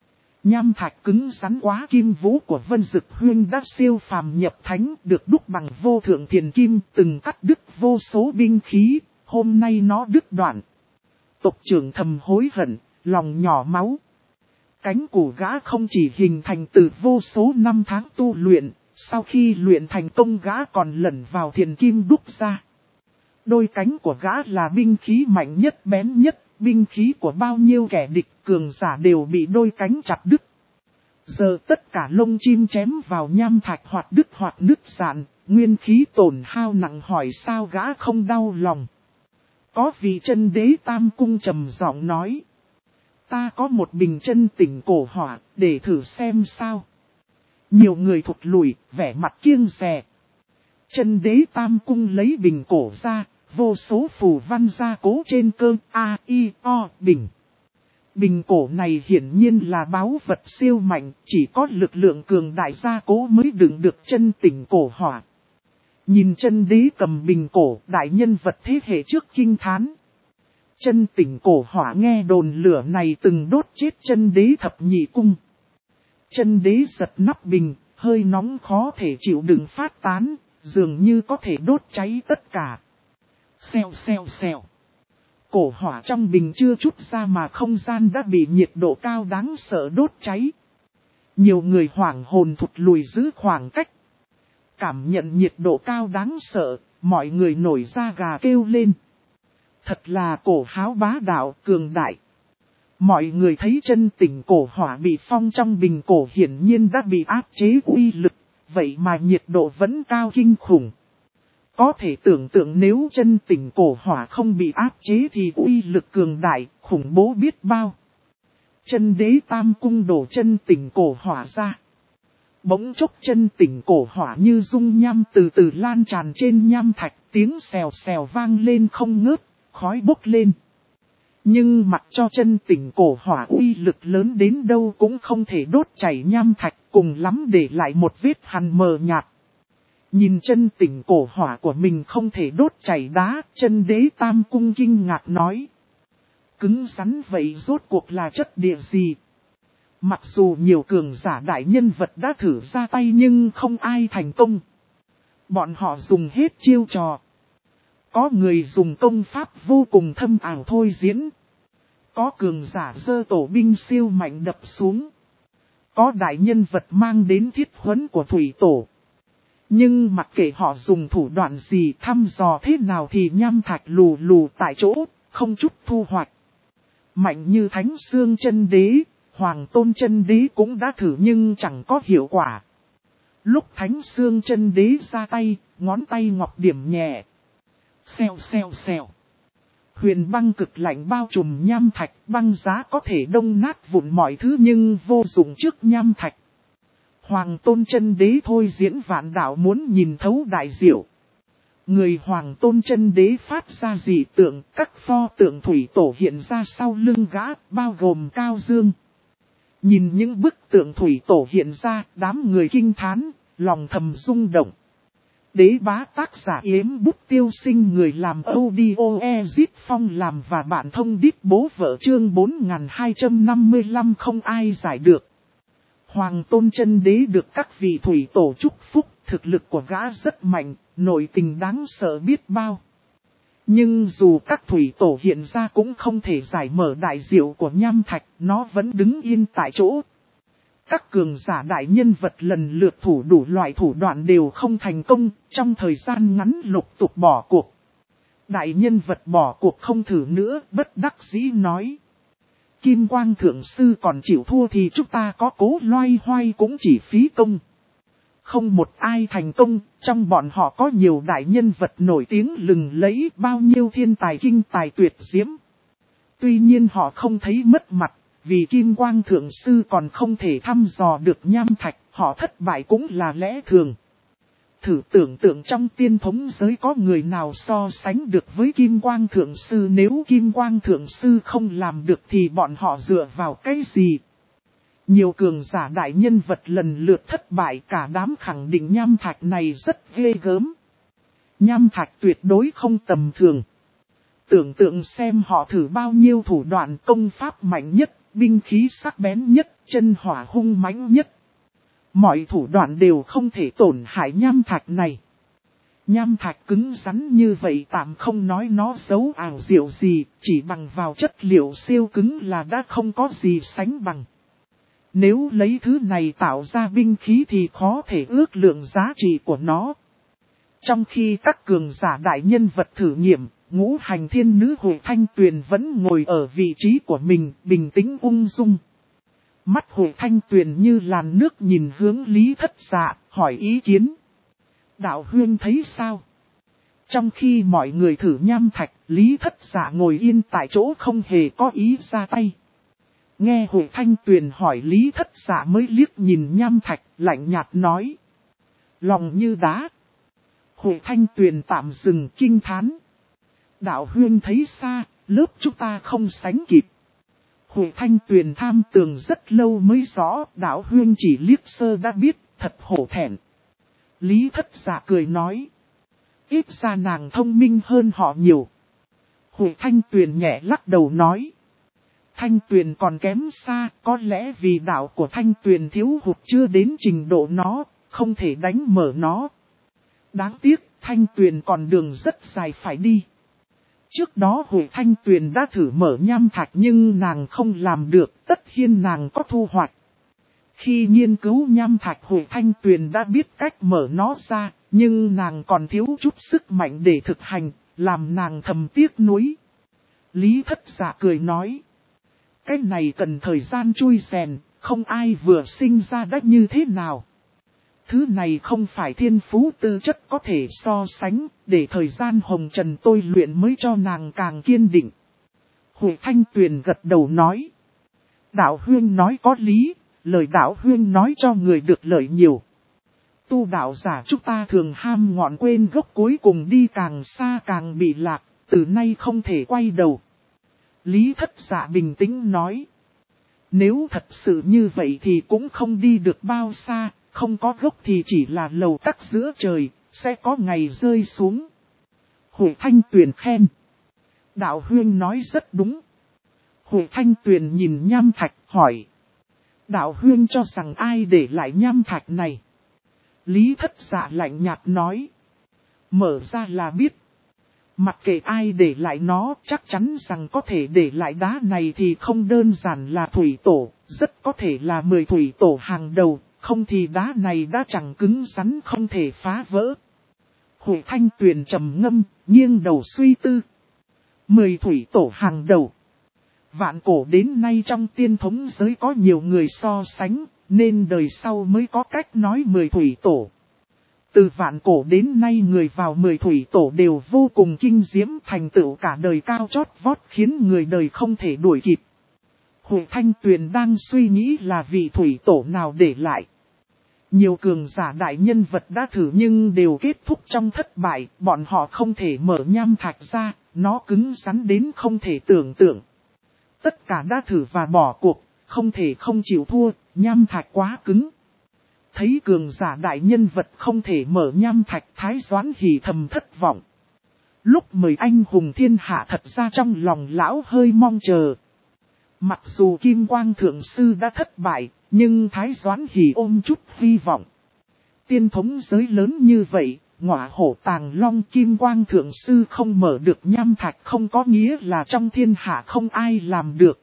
Nham thạch cứng rắn quá, kim vũ của Vân Dực Huyên đã siêu phàm nhập thánh, được đúc bằng vô thượng thiền kim, từng cắt đứt vô số binh khí, hôm nay nó đứt đoạn. Tộc trưởng thầm hối hận, lòng nhỏ máu. Cánh của gã không chỉ hình thành từ vô số năm tháng tu luyện, sau khi luyện thành công gã còn lẩn vào thiền kim đúc ra. Đôi cánh của gã là binh khí mạnh nhất bén nhất, binh khí của bao nhiêu kẻ địch cường giả đều bị đôi cánh chặt đứt. Giờ tất cả lông chim chém vào nham thạch hoặc đứt hoặc nứt rạn, nguyên khí tổn hao nặng, hỏi sao gã không đau lòng. Có vị chân đế Tam Cung trầm giọng nói. Ta có một bình chân tỉnh cổ hỏa, để thử xem sao. Nhiều người thụt lùi, vẻ mặt kiêng dè. Chân đế Tam Cung lấy bình cổ ra, vô số phù văn gia cố trên cơ A-I-O bình. Bình cổ này hiển nhiên là báu vật siêu mạnh, chỉ có lực lượng cường đại gia cố mới đựng được chân tỉnh cổ hỏa. Nhìn chân đế cầm bình cổ, đại nhân vật thế hệ trước kinh thán. Chân tỉnh cổ hỏa nghe đồn lửa này từng đốt chết chân đế thập nhị cung. Chân đế giật nắp bình, hơi nóng khó thể chịu đựng phát tán, dường như có thể đốt cháy tất cả. Xèo xèo xèo. Cổ hỏa trong bình chưa chút ra mà không gian đã bị nhiệt độ cao đáng sợ đốt cháy. Nhiều người hoảng hồn thụt lùi giữ khoảng cách. Cảm nhận nhiệt độ cao đáng sợ, mọi người nổi da gà kêu lên. Thật là cổ háo bá đạo cường đại. Mọi người thấy chân tỉnh cổ hỏa bị phong trong bình cổ hiển nhiên đã bị áp chế uy lực, vậy mà nhiệt độ vẫn cao kinh khủng. Có thể tưởng tượng nếu chân tỉnh cổ hỏa không bị áp chế thì uy lực cường đại, khủng bố biết bao. Chân đế tam cung đổ chân tỉnh cổ hỏa ra. Bỗng chốc chân tỉnh cổ hỏa như dung nham từ từ lan tràn trên nham thạch, tiếng xèo xèo vang lên không ngớt, khói bốc lên. Nhưng mặc cho chân tỉnh cổ hỏa uy lực lớn đến đâu cũng không thể đốt chảy nham thạch, cùng lắm để lại một vết hằn mờ nhạt. Nhìn chân tỉnh cổ hỏa của mình không thể đốt chảy đá, chân đế tam cung kinh ngạc nói. Cứng rắn vậy rốt cuộc là chất địa gì? Mặc dù nhiều cường giả đại nhân vật đã thử ra tay nhưng không ai thành công. Bọn họ dùng hết chiêu trò. Có người dùng công pháp vô cùng thâm ảo thôi diễn. Có cường giả giơ tổ binh siêu mạnh đập xuống. Có đại nhân vật mang đến thiết huấn của thủy tổ. Nhưng mặc kệ họ dùng thủ đoạn gì thăm dò thế nào thì nham thạch lù lù tại chỗ, không chút thu hoạch. Mạnh như Thánh Xương chân đế, Hoàng Tôn chân đế cũng đã thử nhưng chẳng có hiệu quả. Lúc Thánh Xương chân đế ra tay, ngón tay ngọc điểm nhẹ. Xèo xèo xèo. Huyền băng cực lạnh bao trùm nham thạch, băng giá có thể đông nát vụn mọi thứ nhưng vô dụng trước nham thạch. Hoàng Tôn chân đế thôi diễn vạn đạo muốn nhìn thấu đại diệu. Người Hoàng Tôn chân đế phát ra dị tượng, các pho tượng thủy tổ hiện ra sau lưng gã, bao gồm Cao Dương. Nhìn những bức tượng thủy tổ hiện ra, đám người kinh thán, lòng thầm rung động. Đế bá tác giả Yếm Bút Tiêu Sinh, người làm audio Ezit Phong làm và bạn thông đít bố vợ chương 4255 không ai giải được. Hoàng Tôn chân đế được các vị thủy tổ chúc phúc, thực lực của gã rất mạnh, nội tình đáng sợ biết bao. Nhưng dù các thủy tổ hiện ra cũng không thể giải mở đại diệu của nham thạch, nó vẫn đứng yên tại chỗ. Các cường giả đại nhân vật lần lượt thủ đủ loại thủ đoạn đều không thành công, trong thời gian ngắn lục tục bỏ cuộc. Đại nhân vật bỏ cuộc không thử nữa, bất đắc dĩ nói. Kim Quang Thượng Sư còn chịu thua thì chúng ta có cố loay hoay cũng chỉ phí công. Không một ai thành công, trong bọn họ có nhiều đại nhân vật nổi tiếng lừng lẫy, bao nhiêu thiên tài kinh tài tuyệt diễm. Tuy nhiên họ không thấy mất mặt, vì Kim Quang Thượng Sư còn không thể thăm dò được nham thạch, họ thất bại cũng là lẽ thường. Thử tưởng tượng trong tiên thống giới có người nào so sánh được với Kim Quang Thượng Sư, nếu Kim Quang Thượng Sư không làm được thì bọn họ dựa vào cái gì? Nhiều cường giả đại nhân vật lần lượt thất bại, cả đám khẳng định nham thạch này rất ghê gớm. Nham thạch tuyệt đối không tầm thường. Tưởng tượng xem họ thử bao nhiêu thủ đoạn công pháp mạnh nhất, binh khí sắc bén nhất, chân hỏa hung mãnh nhất. Mọi thủ đoạn đều không thể tổn hại nham thạch này. Nham thạch cứng rắn như vậy tạm không nói nó xấu ảo diệu gì, chỉ bằng vào chất liệu siêu cứng là đã không có gì sánh bằng. Nếu lấy thứ này tạo ra binh khí thì khó thể ước lượng giá trị của nó. Trong khi các cường giả đại nhân vật thử nghiệm, ngũ hành thiên nữ Hội Thanh Tuyền vẫn ngồi ở vị trí của mình, bình tĩnh ung dung. Mắt Hội Thanh Tuyền như làn nước nhìn hướng Lý Thất Dạ, hỏi ý kiến. Đạo huynh thấy sao? Trong khi mọi người thử nham thạch, Lý Thất Dạ ngồi yên tại chỗ không hề có ý ra tay. Nghe Hội Thanh Tuyền hỏi Lý Thất Dạ mới liếc nhìn nham thạch, lạnh nhạt nói. Lòng như đá. Hội Thanh Tuyền tạm dừng kinh thán. Đạo huynh thấy xa, lớp chúng ta không sánh kịp. Hội Thanh Tuyền tham tường rất lâu mới rõ, đạo huynh chỉ liếc sơ đã biết, thật hổ thẹn. Lý Thất Dạ cười nói. Ít ra nàng thông minh hơn họ nhiều. Hội Thanh Tuyền nhẹ lắc đầu nói. Thanh Tuyền còn kém xa, có lẽ vì đạo của Thanh Tuyền thiếu hụt chưa đến trình độ nó, không thể đánh mở nó. Đáng tiếc, Thanh Tuyền còn đường rất dài phải đi. Trước đó Hội Thanh Tuyền đã thử mở nham thạch nhưng nàng không làm được, tất nhiên nàng có thu hoạch. Khi nghiên cứu nham thạch Hội Thanh Tuyền đã biết cách mở nó ra, Nhưng nàng còn thiếu chút sức mạnh để thực hành, làm nàng thầm tiếc nuối. Lý Thất Dạ cười nói. Cái này cần thời gian chui rèn, không ai vừa sinh ra đã như thế nào. Thứ này không phải thiên phú tư chất có thể so sánh, để thời gian hồng trần tôi luyện mới cho nàng càng kiên định. Hội Thanh Tuyền gật đầu nói. Đạo huynh nói có lý, lời đạo huynh nói cho người được lợi nhiều. Tu đạo giả chúng ta thường ham ngọn quên gốc, cuối cùng đi càng xa càng bị lạc, từ nay không thể quay đầu. Lý Thất Dạ bình tĩnh nói. Nếu thật sự như vậy thì cũng không đi được bao xa, không có gốc thì chỉ là lầu tắc giữa trời, sẽ có ngày rơi xuống. Hội Thanh Tuyền khen. Đạo huynh nói rất đúng. Hội Thanh Tuyền nhìn nham thạch hỏi. Đạo huynh cho rằng ai để lại nham thạch này? Lý Thất Dạ lạnh nhạt nói. Mở ra là biết. Mặc kệ ai để lại nó, chắc chắn rằng có thể để lại đá này thì không đơn giản là thủy tổ, rất có thể là 10 thủy tổ hàng đầu, không thì đá này đã chẳng cứng rắn không thể phá vỡ. Hội Thanh Tuyền trầm ngâm, nghiêng đầu suy tư. 10 thủy tổ hàng đầu. Vạn cổ đến nay trong tiên thống giới có nhiều người so sánh, nên đời sau mới có cách nói 10 thủy tổ. Từ vạn cổ đến nay người vào 10 thủy tổ đều vô cùng kinh diễm, thành tựu cả đời cao chót vót khiến người đời không thể đuổi kịp. Hội Thanh Tuyền đang suy nghĩ là vị thủy tổ nào để lại. Nhiều cường giả đại nhân vật đã thử nhưng đều kết thúc trong thất bại, bọn họ không thể mở nham thạch ra, nó cứng rắn đến không thể tưởng tượng. Tất cả đã thử và bỏ cuộc, không thể không chịu thua, nham thạch quá cứng. Thấy cường giả đại nhân vật không thể mở nham thạch, Thái Doãn Hỉ thầm thất vọng. Lúc mời anh hùng thiên hạ thật ra trong lòng lão hơi mong chờ. Mặc dù Kim Quang Thượng Sư đã thất bại, nhưng Thái Doãn Hỉ ôm chút hy vọng. Tiên thống giới lớn như vậy, Ngọa Hổ Tàng Long Kim Quang Thượng Sư không mở được nham thạch không có nghĩa là trong thiên hạ không ai làm được.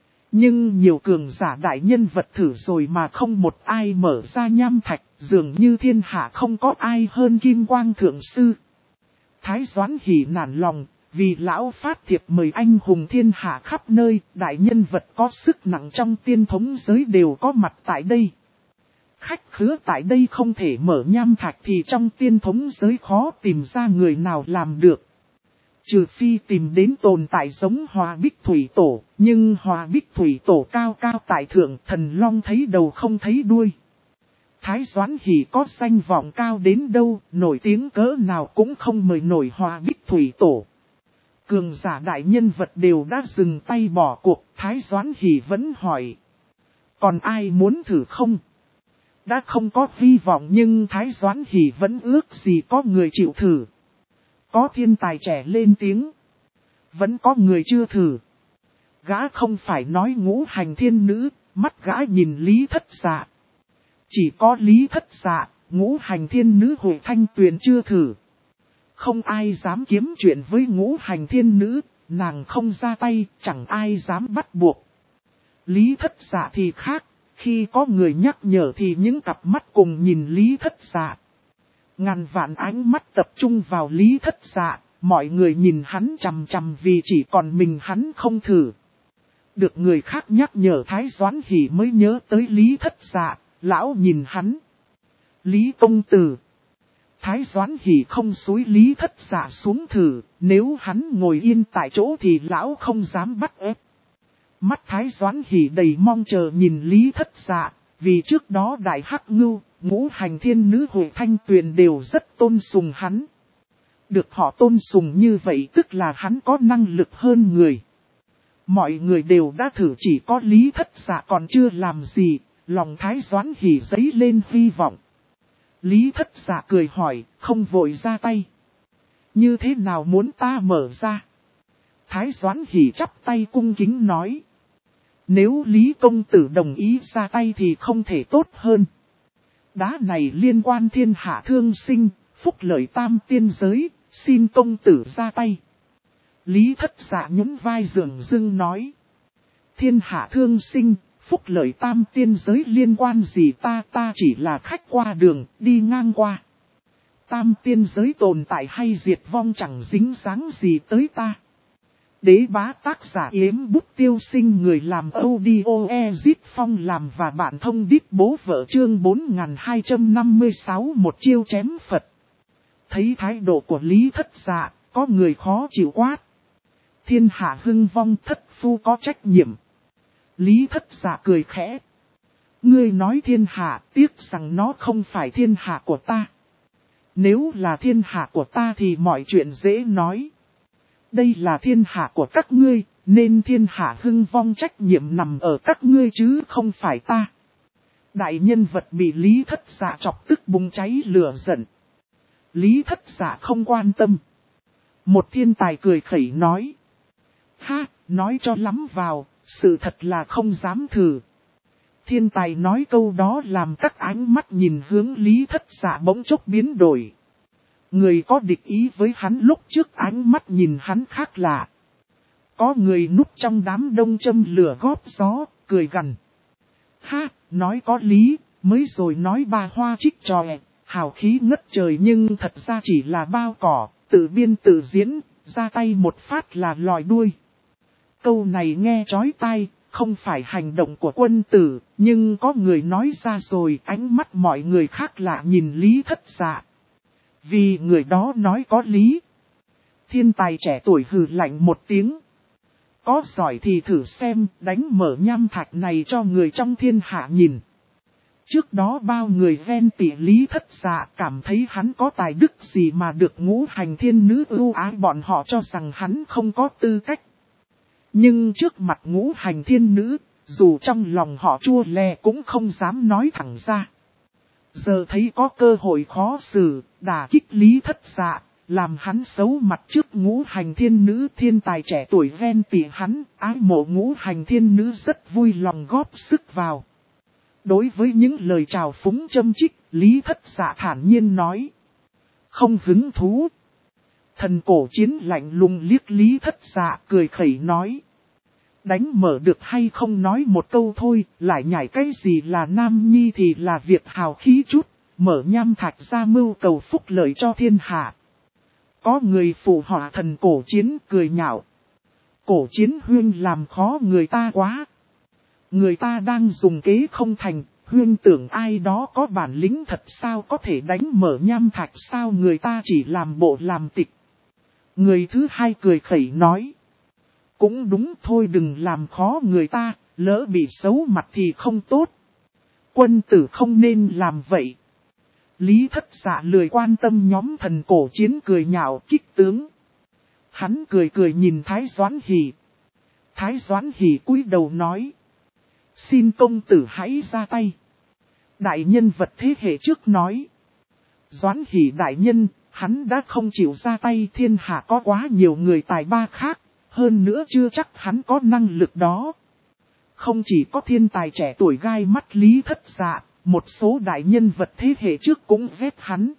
Nhưng nhiều cường giả đại nhân vật thử rồi mà không một ai mở ra nham thạch, dường như thiên hạ không có ai hơn Kim Quang Thượng Sư. Thái Doãn Hỉ nản lòng, vì lão phát thiệp mời anh hùng thiên hạ khắp nơi, đại nhân vật có sức nặng trong tiên thống giới đều có mặt tại đây. Khách khứa tại đây không thể mở nham thạch thì trong tiên thống giới khó tìm ra người nào làm được. Trừ phi tìm đến tồn tại giống Hòa Bích Thủy Tổ, nhưng Hòa Bích Thủy Tổ cao cao tại thượng, Thần Long thấy đầu không thấy đuôi. Thái Doãn Hỉ có danh vọng cao đến đâu, nổi tiếng cỡ nào cũng không mời nổi Hòa Bích Thủy Tổ. Cường giả đại nhân vật đều đã dừng tay bỏ cuộc, Thái Doãn Hỉ vẫn hỏi. Còn ai muốn thử không? Đã không có hy vọng nhưng Thái Doãn Hỉ vẫn ước gì có người chịu thử. Có thiên tài trẻ lên tiếng. Vẫn có người chưa thử. Gã không phải nói ngũ hành thiên nữ, mắt gã nhìn Lý Thất Dạ. Chỉ có Lý Thất Dạ, ngũ hành thiên nữ Hội Thanh Tuyền chưa thử. Không ai dám kiếm chuyện với ngũ hành thiên nữ, nàng không ra tay, chẳng ai dám bắt buộc. Lý Thất Dạ thì khác, khi có người nhắc nhở thì những cặp mắt cùng nhìn Lý Thất Dạ. Ngàn vạn ánh mắt tập trung vào Lý Thất Dạ, mọi người nhìn hắn chằm chằm vì chỉ còn mình hắn không thử. Được người khác nhắc nhở Thái Doãn Hỉ mới nhớ tới Lý Thất Dạ, lão nhìn hắn. Lý công tử. Thái Doãn Hỉ không xúi Lý Thất Dạ xuống thử, nếu hắn ngồi yên tại chỗ thì lão không dám bắt ép. Mắt Thái Doãn Hỉ đầy mong chờ nhìn Lý Thất Dạ, vì trước đó Đại Hắc Ngưu, ngũ hành thiên nữ Hội Thanh Tuyền đều rất tôn sùng hắn. Được họ tôn sùng như vậy tức là hắn có năng lực hơn người. Mọi người đều đã thử, chỉ có Lý Thất Dạ còn chưa làm gì, lòng Thái Doãn Hỉ dấy lên hy vọng. Lý Thất Dạ cười hỏi, không vội ra tay. Như thế nào muốn ta mở ra? Thái Doãn Hỉ chắp tay cung kính nói. Nếu Lý công tử đồng ý ra tay thì không thể tốt hơn. Đá này liên quan thiên hạ thương sinh, phúc lợi tam tiên giới, xin công tử ra tay. Lý Thất Dạ nhún vai dường dưng nói. Thiên hạ thương sinh, phúc lợi tam tiên giới liên quan gì ta chỉ là khách qua đường, đi ngang qua. Tam tiên giới tồn tại hay diệt vong chẳng dính dáng gì tới ta. Đế bá tác giả Yếm Bút Tiêu Sinh, người làm audio Ezit Phong làm và bạn thông đít bố vợ, chương 4256 một chiêu chém Phật. Thấy thái độ của Lý Thất Dạ, có người khó chịu quát. Thiên hạ hưng vong, thất phu có trách nhiệm. Lý Thất Dạ cười khẽ. Ngươi nói thiên hạ, tiếc rằng nó không phải thiên hạ của ta. Nếu là thiên hạ của ta thì mọi chuyện dễ nói. Đây là thiên hạ của các ngươi, nên thiên hạ hưng vong trách nhiệm nằm ở các ngươi chứ không phải ta. Đại nhân vật bị Lý Thất Dạ chọc tức bùng cháy lửa giận. Lý Thất Dạ không quan tâm. Một thiên tài cười khẩy nói. Ha, nói cho lắm vào, sự thật là không dám thử. Thiên tài nói câu đó làm các ánh mắt nhìn hướng Lý Thất Dạ bỗng chốc biến đổi. Người có địch ý với hắn lúc trước ánh mắt nhìn hắn khác lạ. Có người núp trong đám đông châm lửa góp gió, cười gằn. Ha, nói có lý, mới rồi nói ba hoa trích tròe, hào khí ngất trời nhưng thật ra chỉ là bao cỏ, tự biên tự diễn, ra tay một phát là lòi đuôi. Câu này nghe chói tai, không phải hành động của quân tử, nhưng có người nói ra rồi, ánh mắt mọi người khác lạ nhìn Lý Thất Dạ. Vì người đó nói có lý. Thiên tài trẻ tuổi hừ lạnh một tiếng. Có giỏi thì thử xem, đánh mở nham thạch này cho người trong thiên hạ nhìn. Trước đó bao người ven tỉ Lý Thất Dạ, cảm thấy hắn có tài đức gì mà được ngũ hành thiên nữ ưu ái, bọn họ cho rằng hắn không có tư cách. Nhưng trước mặt ngũ hành thiên nữ, dù trong lòng họ chua lè cũng không dám nói thẳng ra. Giờ thấy có cơ hội khó xử, đả kích Lý Thất Dạ, làm hắn xấu mặt trước ngũ hành thiên nữ. Thiên tài trẻ tuổi ven tỉ hắn, ái mộ ngũ hành thiên nữ rất vui lòng góp sức vào. Đối với những lời chào phúng châm chích, Lý Thất Dạ thản nhiên nói. Không hứng thú. Thần cổ chiến lạnh lùng liếc Lý Thất Dạ cười khẩy nói. Đánh mở được hay không nói một câu thôi, lại nhảy cái gì là nam nhi thì là việc hào khí chút, mở nham thạch ra mưu cầu phúc lợi cho thiên hạ. Có người phụ họa thần cổ chiến cười nhạo. Cổ chiến huyên làm khó người ta quá. Người ta đang dùng kế không thành, huyên tưởng ai đó có bản lĩnh thật sao có thể đánh mở nham thạch sao, người ta chỉ làm bộ làm tịch. Người thứ hai cười khẩy nói. Cũng đúng thôi, đừng làm khó người ta, lỡ bị xấu mặt thì không tốt. Quân tử không nên làm vậy. Lý Thất Dạ lười quan tâm nhóm thần cổ chiến cười nhạo kích tướng. Hắn cười cười nhìn Thái Doãn Hỷ. Thái Doãn Hỷ cúi đầu nói. Xin công tử hãy ra tay. Đại nhân vật thế hệ trước nói. Doãn Hỷ đại nhân, hắn đã không chịu ra tay, thiên hạ có quá nhiều người tài ba khác. Hơn nữa chưa chắc hắn có năng lực đó. Không chỉ có thiên tài trẻ tuổi gai mắt Lý Thất Dạ, một số đại nhân vật thế hệ trước cũng ghét hắn.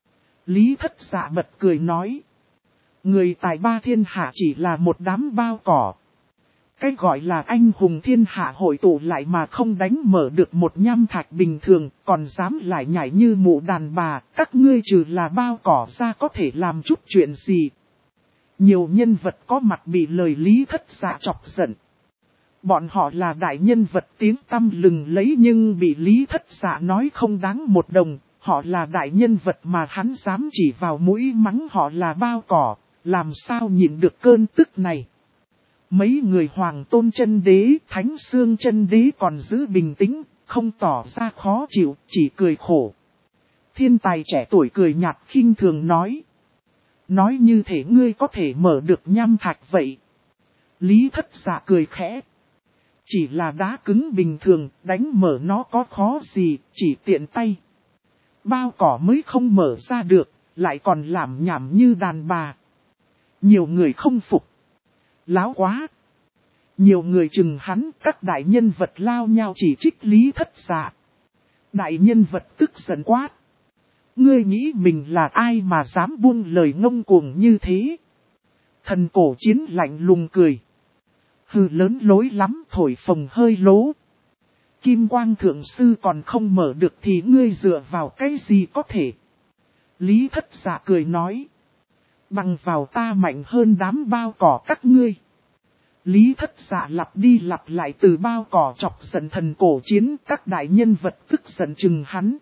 Lý Thất Dạ bật cười nói. Người tài ba thiên hạ chỉ là một đám bao cỏ. Cái gọi là anh hùng thiên hạ hội tụ lại mà không đánh mở được một nham thạch bình thường, còn dám lại nhảy như mụ đàn bà, các ngươi trừ là bao cỏ ra có thể làm chút chuyện gì. Nhiều nhân vật có mặt bị lời Lý Thất Dạ chọc giận. Bọn họ là đại nhân vật tiếng tăm lừng lấy nhưng bị Lý Thất Dạ nói không đáng một đồng. Họ là đại nhân vật mà hắn dám chỉ vào mũi mắng họ là bao cỏ, làm sao nhịn được cơn tức này. Mấy người Hoàng Tôn Chân Đế, Thánh Xương Chân Đế còn giữ bình tĩnh, không tỏ ra khó chịu, chỉ cười khổ. Thiên tài trẻ tuổi cười nhạt khinh thường nói. Nói như thể ngươi có thể mở được nham thạch vậy. Lý Thất Dạ cười khẽ. Chỉ là đá cứng bình thường, đánh mở nó có khó gì, chỉ tiện tay. Bao cỏ mới không mở ra được, lại còn làm nhảm như đàn bà. Nhiều người không phục. Láo quá. Nhiều người chừng hắn, các đại nhân vật lao nhau chỉ trích Lý Thất Dạ. Đại nhân vật tức giận quát. Ngươi nghĩ mình là ai mà dám buông lời ngông cuồng như thế? Thần cổ chiến lạnh lùng cười. Hừ lớn lối lắm, thổi phồng hơi lố. Kim Quang Thượng Sư còn không mở được thì ngươi dựa vào cái gì có thể? Lý Thất Dạ cười nói. Bằng vào ta mạnh hơn đám bao cỏ các ngươi. Lý Thất Dạ lặp đi lặp lại từ bao cỏ chọc giận thần cổ chiến, các đại nhân vật tức giận chừng hắn.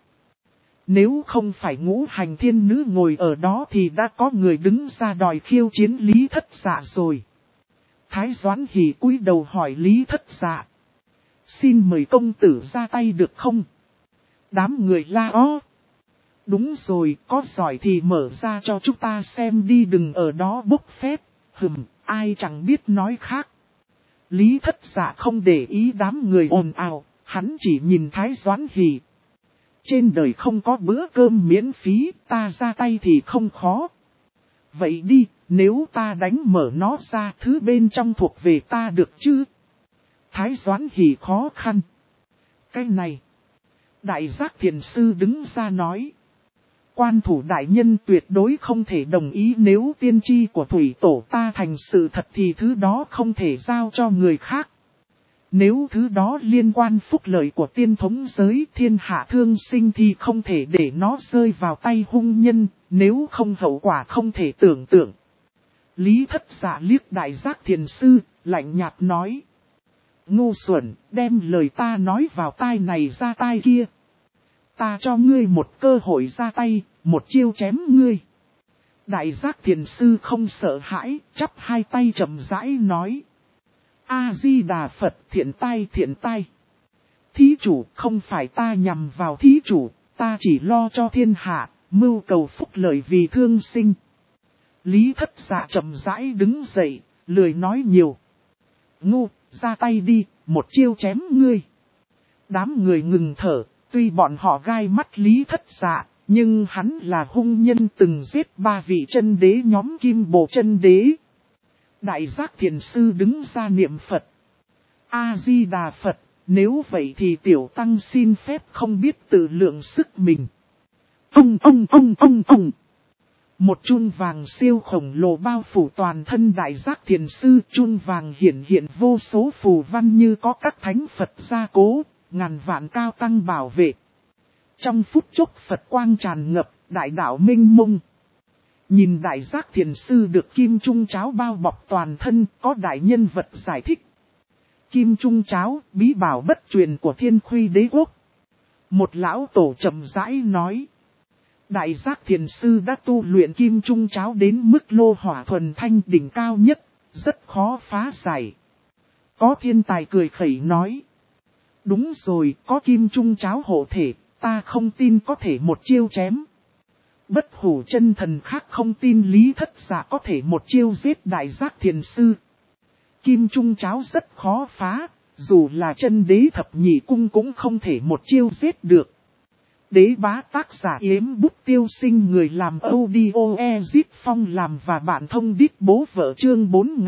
Nếu không phải Ngũ Hành Thiên Nữ ngồi ở đó thì đã có người đứng ra đòi khiêu chiến Lý Thất Dạ rồi. Thái Doãn Hỉ cúi đầu hỏi Lý Thất Dạ. Xin mời công tử ra tay được không? Đám người la ó. Đúng rồi, có giỏi thì mở ra cho chúng ta xem đi, đừng ở đó bốc phét. Ai chẳng biết nói khác. Lý Thất Dạ không để ý đám người ồn ào, hắn chỉ nhìn Thái Doãn Hỉ. Trên đời không có bữa cơm miễn phí, ta ra tay thì không khó. Vậy đi, nếu ta đánh mở nó ra, thứ bên trong thuộc về ta được chứ? Thái Doãn Hỉ khó khăn. Cái này. Đại Giác Thiền Sư đứng ra nói. Quan thủ đại nhân tuyệt đối không thể đồng ý, nếu tiên tri của thủy tổ ta thành sự thật thì thứ đó không thể giao cho người khác. Nếu thứ đó liên quan phúc lợi của tiên thống giới thiên hạ thương sinh thì không thể để nó rơi vào tay hung nhân, nếu không hậu quả không thể tưởng tượng. Lý Thất Dạ liếc Đại Giác Thiền Sư, lạnh nhạt nói. Ngu xuẩn, đem lời ta nói vào tai này ra tai kia. Ta cho ngươi một cơ hội ra tay, một chiêu chém ngươi. Đại Giác Thiền Sư không sợ hãi, chắp hai tay chậm rãi nói. A-di-đà Phật, thiện tai. Thí chủ, không phải ta nhằm vào thí chủ, ta chỉ lo cho thiên hạ, mưu cầu phúc lợi vì thương sinh. Lý Thất Dạ chậm rãi đứng dậy, lười nói nhiều. Ngu, ra tay đi, một chiêu chém ngươi. Đám người ngừng thở, tuy bọn họ gai mắt Lý Thất Dạ, nhưng hắn là hung nhân từng giết 3 vị chân đế nhóm Kim Bồ chân đế. Đại Giác Thiền Sư đứng ra niệm Phật. A-di-đà Phật, nếu vậy thì tiểu tăng xin phép không biết tự lượng sức mình. Ông. Một chun vàng siêu khổng lồ bao phủ toàn thân Đại Giác Thiền Sư. Chun vàng hiện vô số phù văn như có các thánh Phật gia cố, ngàn vạn cao tăng bảo vệ. Trong phút chốc Phật quang tràn ngập, đại đạo minh mông. Nhìn Đại Giác Thiền Sư được kim trung cháo bao bọc toàn thân, có đại nhân vật giải thích. Kim trung cháo, bí bảo bất truyền của Thiên Khuy Đế Quốc. Một lão tổ chậm rãi nói. Đại Giác Thiền Sư đã tu luyện kim trung cháo đến mức lô hỏa thuần thanh đỉnh cao nhất, rất khó phá giải. Có thiên tài cười khẩy nói. Đúng rồi, có kim trung cháo hộ thể, ta không tin có thể một chiêu chém. Bất hủ chân thần khác không tin Lý Thất Dạ có thể một chiêu giết Đại Giác Thiền Sư. Kim trung cháo rất khó phá, dù là chân đế thập nhị cung cũng không thể một chiêu giết được. Đế bá tác giả Yếm Bút Tiêu Sinh, người làm audio Ezip Phong làm và bạn thông đít bố vợ chương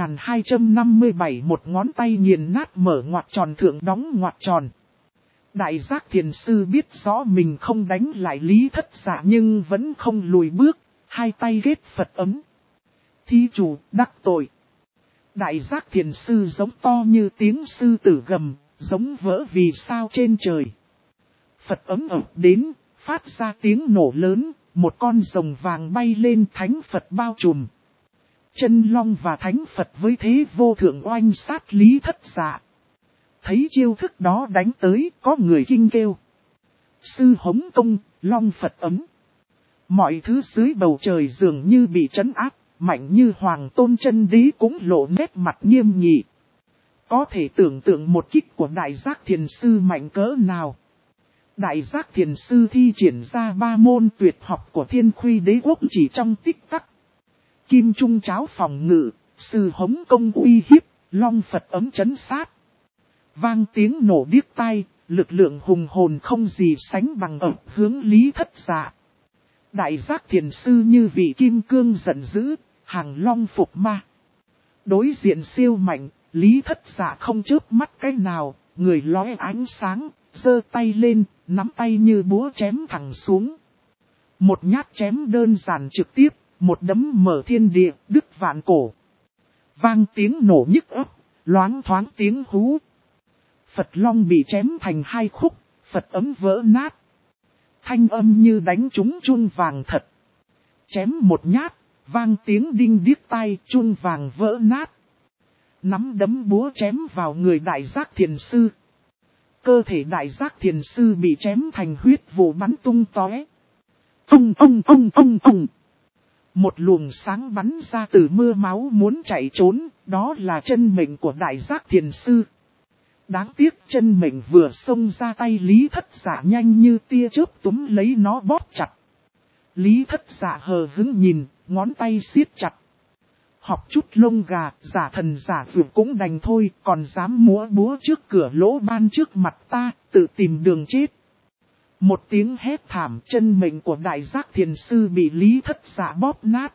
4257, một ngón tay nghiền nát mở ngoặc tròn thượng đóng ngoặc tròn. Đại Giác Thiền Sư biết rõ mình không đánh lại Lý Thất Dạ nhưng vẫn không lùi bước, hai tay ghét Phật ấm. Thí chủ, đắc tội. Đại Giác Thiền Sư giống to như tiếng sư tử gầm, giống vỡ vì sao trên trời. Phật ấm ập đến, phát ra tiếng nổ lớn, một con rồng vàng bay lên, thánh Phật bao trùm. Chân long và thánh Phật với thế vô thượng oanh sát Lý Thất Dạ. Thấy chiêu thức đó đánh tới, có người kinh kêu. Sư hống công, long Phật ấm. Mọi thứ dưới bầu trời dường như bị trấn áp, mạnh như Hoàng Tôn chân đế cũng lộ nét mặt nghiêm nghị. Có thể tưởng tượng một kích của Đại Giác Thiền Sư mạnh cỡ nào. Đại Giác Thiền Sư thi triển ra 3 môn tuyệt học của Thiên Khuy Đế Quốc chỉ trong tích tắc. Kim trung cháo phòng ngự, sư hống công uy hiếp, long Phật ấm trấn sát. Vang tiếng nổ điếc tai, lực lượng hùng hồn không gì sánh bằng ập hướng Lý Thất Dạ. Đại Giác Thiền Sư như vị kim cương giận dữ, hàng long phục ma. Đối diện siêu mạnh, Lý Thất Dạ không chớp mắt cái nào, người lóe ánh sáng, giơ tay lên, nắm tay như búa chém thẳng xuống. Một nhát chém đơn giản trực tiếp, một đấm mở thiên địa, đứt vạn cổ. Vang tiếng nổ nhức ấp, loáng thoáng tiếng hú. Phật Long bị chém thành 2 khúc, Phật ấm vỡ nát. Thanh âm như đánh trúng chun vàng thật. Chém một nhát, vang tiếng đinh điếc tai, chun vàng vỡ nát. Nắm đấm búa chém vào người Đại Giác Thiền Sư. Cơ thể Đại Giác Thiền Sư bị chém thành huyết vụ bắn tung tóe. Ông. Một luồng sáng bắn ra từ mưa máu muốn chạy trốn, đó là chân mệnh của Đại Giác Thiền Sư. Đáng tiếc chân mệnh vừa xông ra tay Lý Thất Dạ nhanh như tia chớp túm lấy nó bóp chặt. Lý Thất Dạ hờ hững nhìn, ngón tay siết chặt. Học chút lông gà, giả thần giả vượt cũng đành thôi, còn dám múa búa trước cửa lỗ ban trước mặt ta, tự tìm đường chết. Một tiếng hét thảm, chân mệnh của Đại Giác Thiền Sư bị Lý Thất Dạ bóp nát.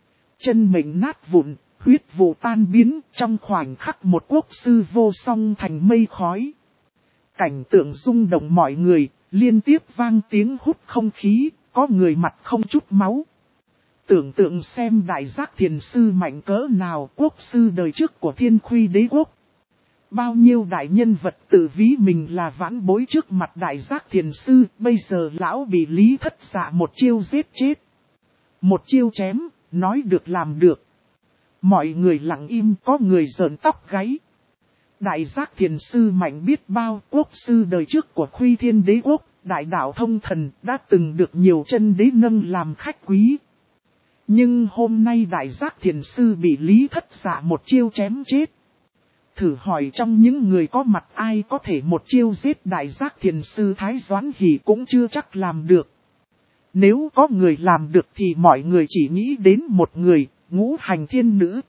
Chân mệnh nát vụn, huyết vụ tan biến, trong khoảnh khắc một quốc sư vô song thành mây khói. Cảnh tượng rung động mọi người, liên tiếp vang tiếng hút không khí, có người mặt không chút máu. Tưởng tượng xem Đại Giác Thiền Sư mạnh cỡ nào, quốc sư đời trước của Thiên Khuy Đế Quốc. Bao nhiêu đại nhân vật tự ví mình là vãn bối trước mặt Đại Giác Thiền Sư, bây giờ lão bị Lý Thất Dạ một chiêu giết chết. Một chiêu chém, nói được làm được. Mọi người lặng im, có người rợn tóc gáy. Đại Giác Thiền Sư mạnh biết bao, quốc sư đời trước của Khuy Thiên Đế Quốc, đại đạo thông thần đã từng được nhiều chân đế nâng làm khách quý. Nhưng hôm nay Đại Giác Thiền Sư bị Lý Thất Dạ một chiêu chém chết. Thử hỏi trong những người có mặt ai có thể một chiêu giết Đại Giác Thiền Sư Thái Doãn Hỷ cũng chưa chắc làm được. Nếu có người làm được thì mọi người chỉ nghĩ đến một người, Ngũ Hành Thiên Nữ.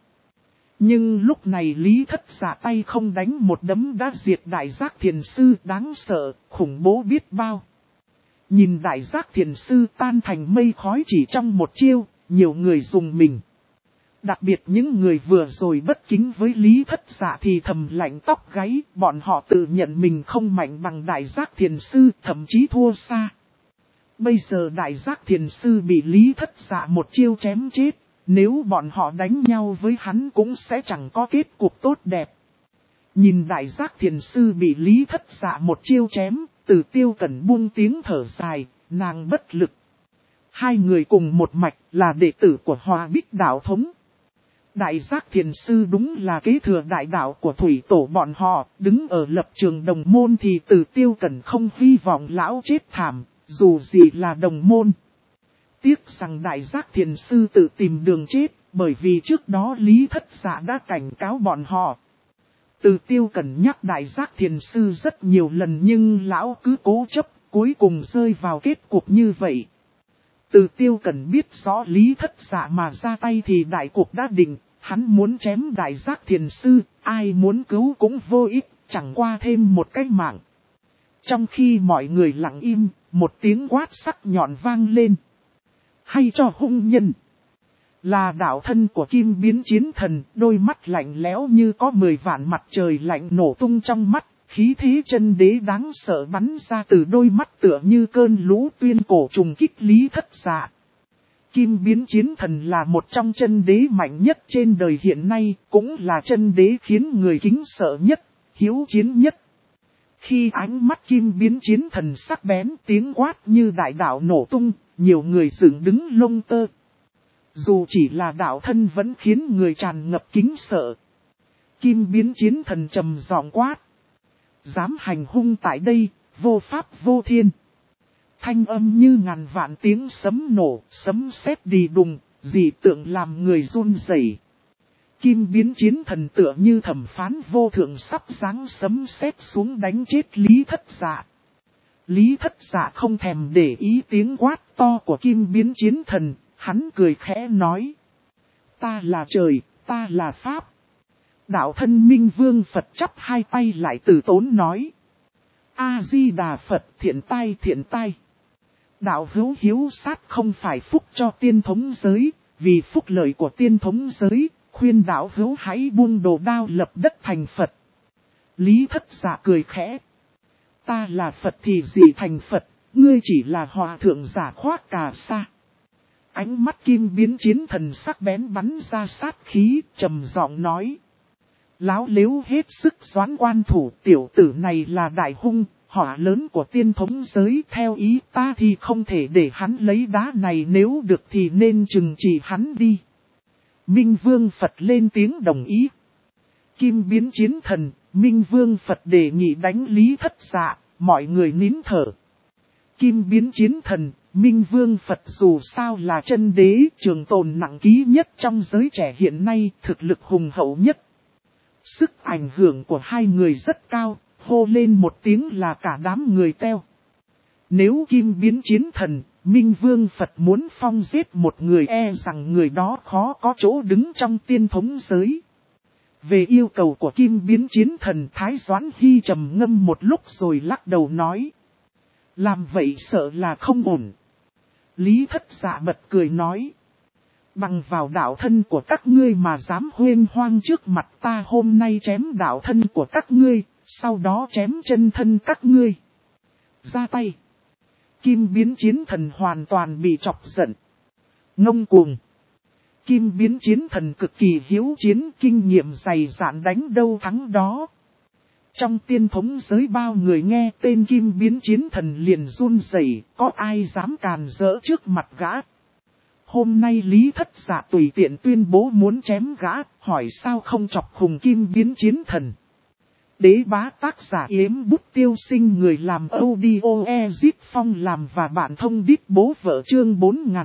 Nhưng lúc này Lý Thất Dạ tay không đánh một đấm đã diệt Đại Giác Thiền Sư, đáng sợ, khủng bố biết bao. Nhìn Đại Giác Thiền Sư tan thành mây khói chỉ trong một chiêu, nhiều người dùng mình. Đặc biệt những người vừa rồi bất kính với Lý Thất Dạ thì thầm lạnh tóc gáy, bọn họ tự nhận mình không mạnh bằng Đại Giác Thiền Sư, thậm chí thua xa. Bây giờ Đại Giác Thiền Sư bị Lý Thất Dạ một chiêu chém chết, nếu bọn họ đánh nhau với hắn cũng sẽ chẳng có kết cục tốt đẹp. Nhìn Đại Giác Thiền Sư bị Lý Thất Dạ một chiêu chém, Từ Tiêu Cẩn buông tiếng thở dài, nàng bất lực. Hai người cùng một mạch là đệ tử của Hòa Bích Đạo Thống. Đại Giác Thiền Sư đúng là kế thừa đại đạo của thủy tổ bọn họ, đứng ở lập trường đồng môn thì Từ Tiêu Cẩn không hy vọng lão chết thảm, dù gì là đồng môn. Tiếc rằng Đại Giác Thiền Sư tự tìm đường chết, bởi vì trước đó Lý Thất Dạ đã cảnh cáo bọn họ. Từ Tiêu Cẩn nhắc Đại Giác Thiền Sư rất nhiều lần nhưng lão cứ cố chấp, cuối cùng rơi vào kết cục như vậy. Từ Tiêu Cẩn biết rõ Lý Thất Dạ mà ra tay thì đại cuộc đã định, hắn muốn chém Đại Giác Thiền Sư, ai muốn cứu cũng vô ích, chẳng qua thêm một cái mạng. Trong khi mọi người lặng im, một tiếng quát sắc nhọn vang lên. Hay cho hung nhân! Là đạo thân của Kim Biến Chiến Thần, đôi mắt lạnh lẽo như có 10 vạn mặt trời lạnh nổ tung trong mắt, khí thế chân đế đáng sợ bắn ra từ đôi mắt tựa như cơn lũ tuyên cổ trùng kích Lý Thất Dạ. Kim Biến Chiến Thần là một trong chân đế mạnh nhất trên đời hiện nay, cũng là chân đế khiến người kính sợ nhất, hiếu chiến nhất. Khi ánh mắt Kim Biến Chiến Thần sắc bén, tiếng quát như đại đạo nổ tung, nhiều người dựng đứng lông tơ. Dù chỉ là đạo thân vẫn khiến người tràn ngập kính sợ. Kim Biến Chiến Thần trầm giọng quát. Dám hành hung tại đây, vô pháp vô thiên. Thanh âm như ngàn vạn tiếng sấm nổ, sấm sét đi đùng, dị tượng làm người run rẩy. Kim Biến Chiến Thần tựa như thẩm phán vô thượng sắp giáng sấm sét xuống đánh chết Lý Thất Dạ. Lý Thất Dạ không thèm để ý tiếng quát to của Kim Biến Chiến Thần, hắn cười khẽ nói. Ta là trời, ta là Pháp. Đạo thân Minh Vương Phật chắp hai tay lại từ tốn nói. A-di-đà Phật thiện tai. Đạo hữu hiếu sát không phải phúc cho tiên thống giới, vì phúc lợi của tiên thống giới, khuyên đạo hữu hãy buông đồ đao lập đất thành Phật. Lý Thất Dạ cười khẽ. Ta là Phật thì gì thành Phật, ngươi chỉ là hòa thượng giả khoác cà sa. Ánh mắt Kim Biến Chiến Thần sắc bén bắn ra sát khí, trầm giọng nói. Láo lếu hết sức doán quan thủ, tiểu tử này là đại hung, họa lớn của tiên thống giới, theo ý ta thì không thể để hắn lấy đá này, nếu được thì nên trừng trị hắn đi. Minh Vương Phật lên tiếng đồng ý. Kim biến chiến thần, Minh Vương Phật đề nghị đánh Lý Thất Dạ, mọi người nín thở. Kim biến chiến thần, Minh Vương Phật dù sao là chân đế, trường tồn nặng ký nhất trong giới trẻ hiện nay, thực lực hùng hậu nhất. Sức ảnh hưởng của hai người rất cao, hô lên một tiếng là cả đám người theo. Nếu Kim biến chiến thần, Minh Vương Phật muốn phong giết một người, e rằng người đó khó có chỗ đứng trong tiên thống giới. Về yêu cầu của Kim biến chiến thần, Thái Doãn Hy trầm ngâm một lúc rồi lắc đầu nói. Làm vậy sợ là không ổn. Lý Thất Dạ bật cười nói. Bằng vào đạo thân của các ngươi mà dám huênh hoang trước mặt ta, hôm nay chém đạo thân của các ngươi, sau đó chém chân thân các ngươi. Ra tay. Kim biến chiến thần hoàn toàn bị chọc giận. Ngông cuồng. Kim biến chiến thần cực kỳ hiếu chiến, kinh nghiệm dày dạn, đánh đâu thắng đó. Trong tiên thống giới bao người nghe tên Kim biến chiến thần liền run rẩy, có ai dám càn rỡ trước mặt gã. Hôm nay Lý Thất Dạ tùy tiện tuyên bố muốn chém gã, hỏi sao không chọc khùng Kim biến chiến thần. Đế bá tác giả Yếm Bút Tiêu Sinh, người làm audio Ezit Phong làm và bạn thông đít bố vợ, chương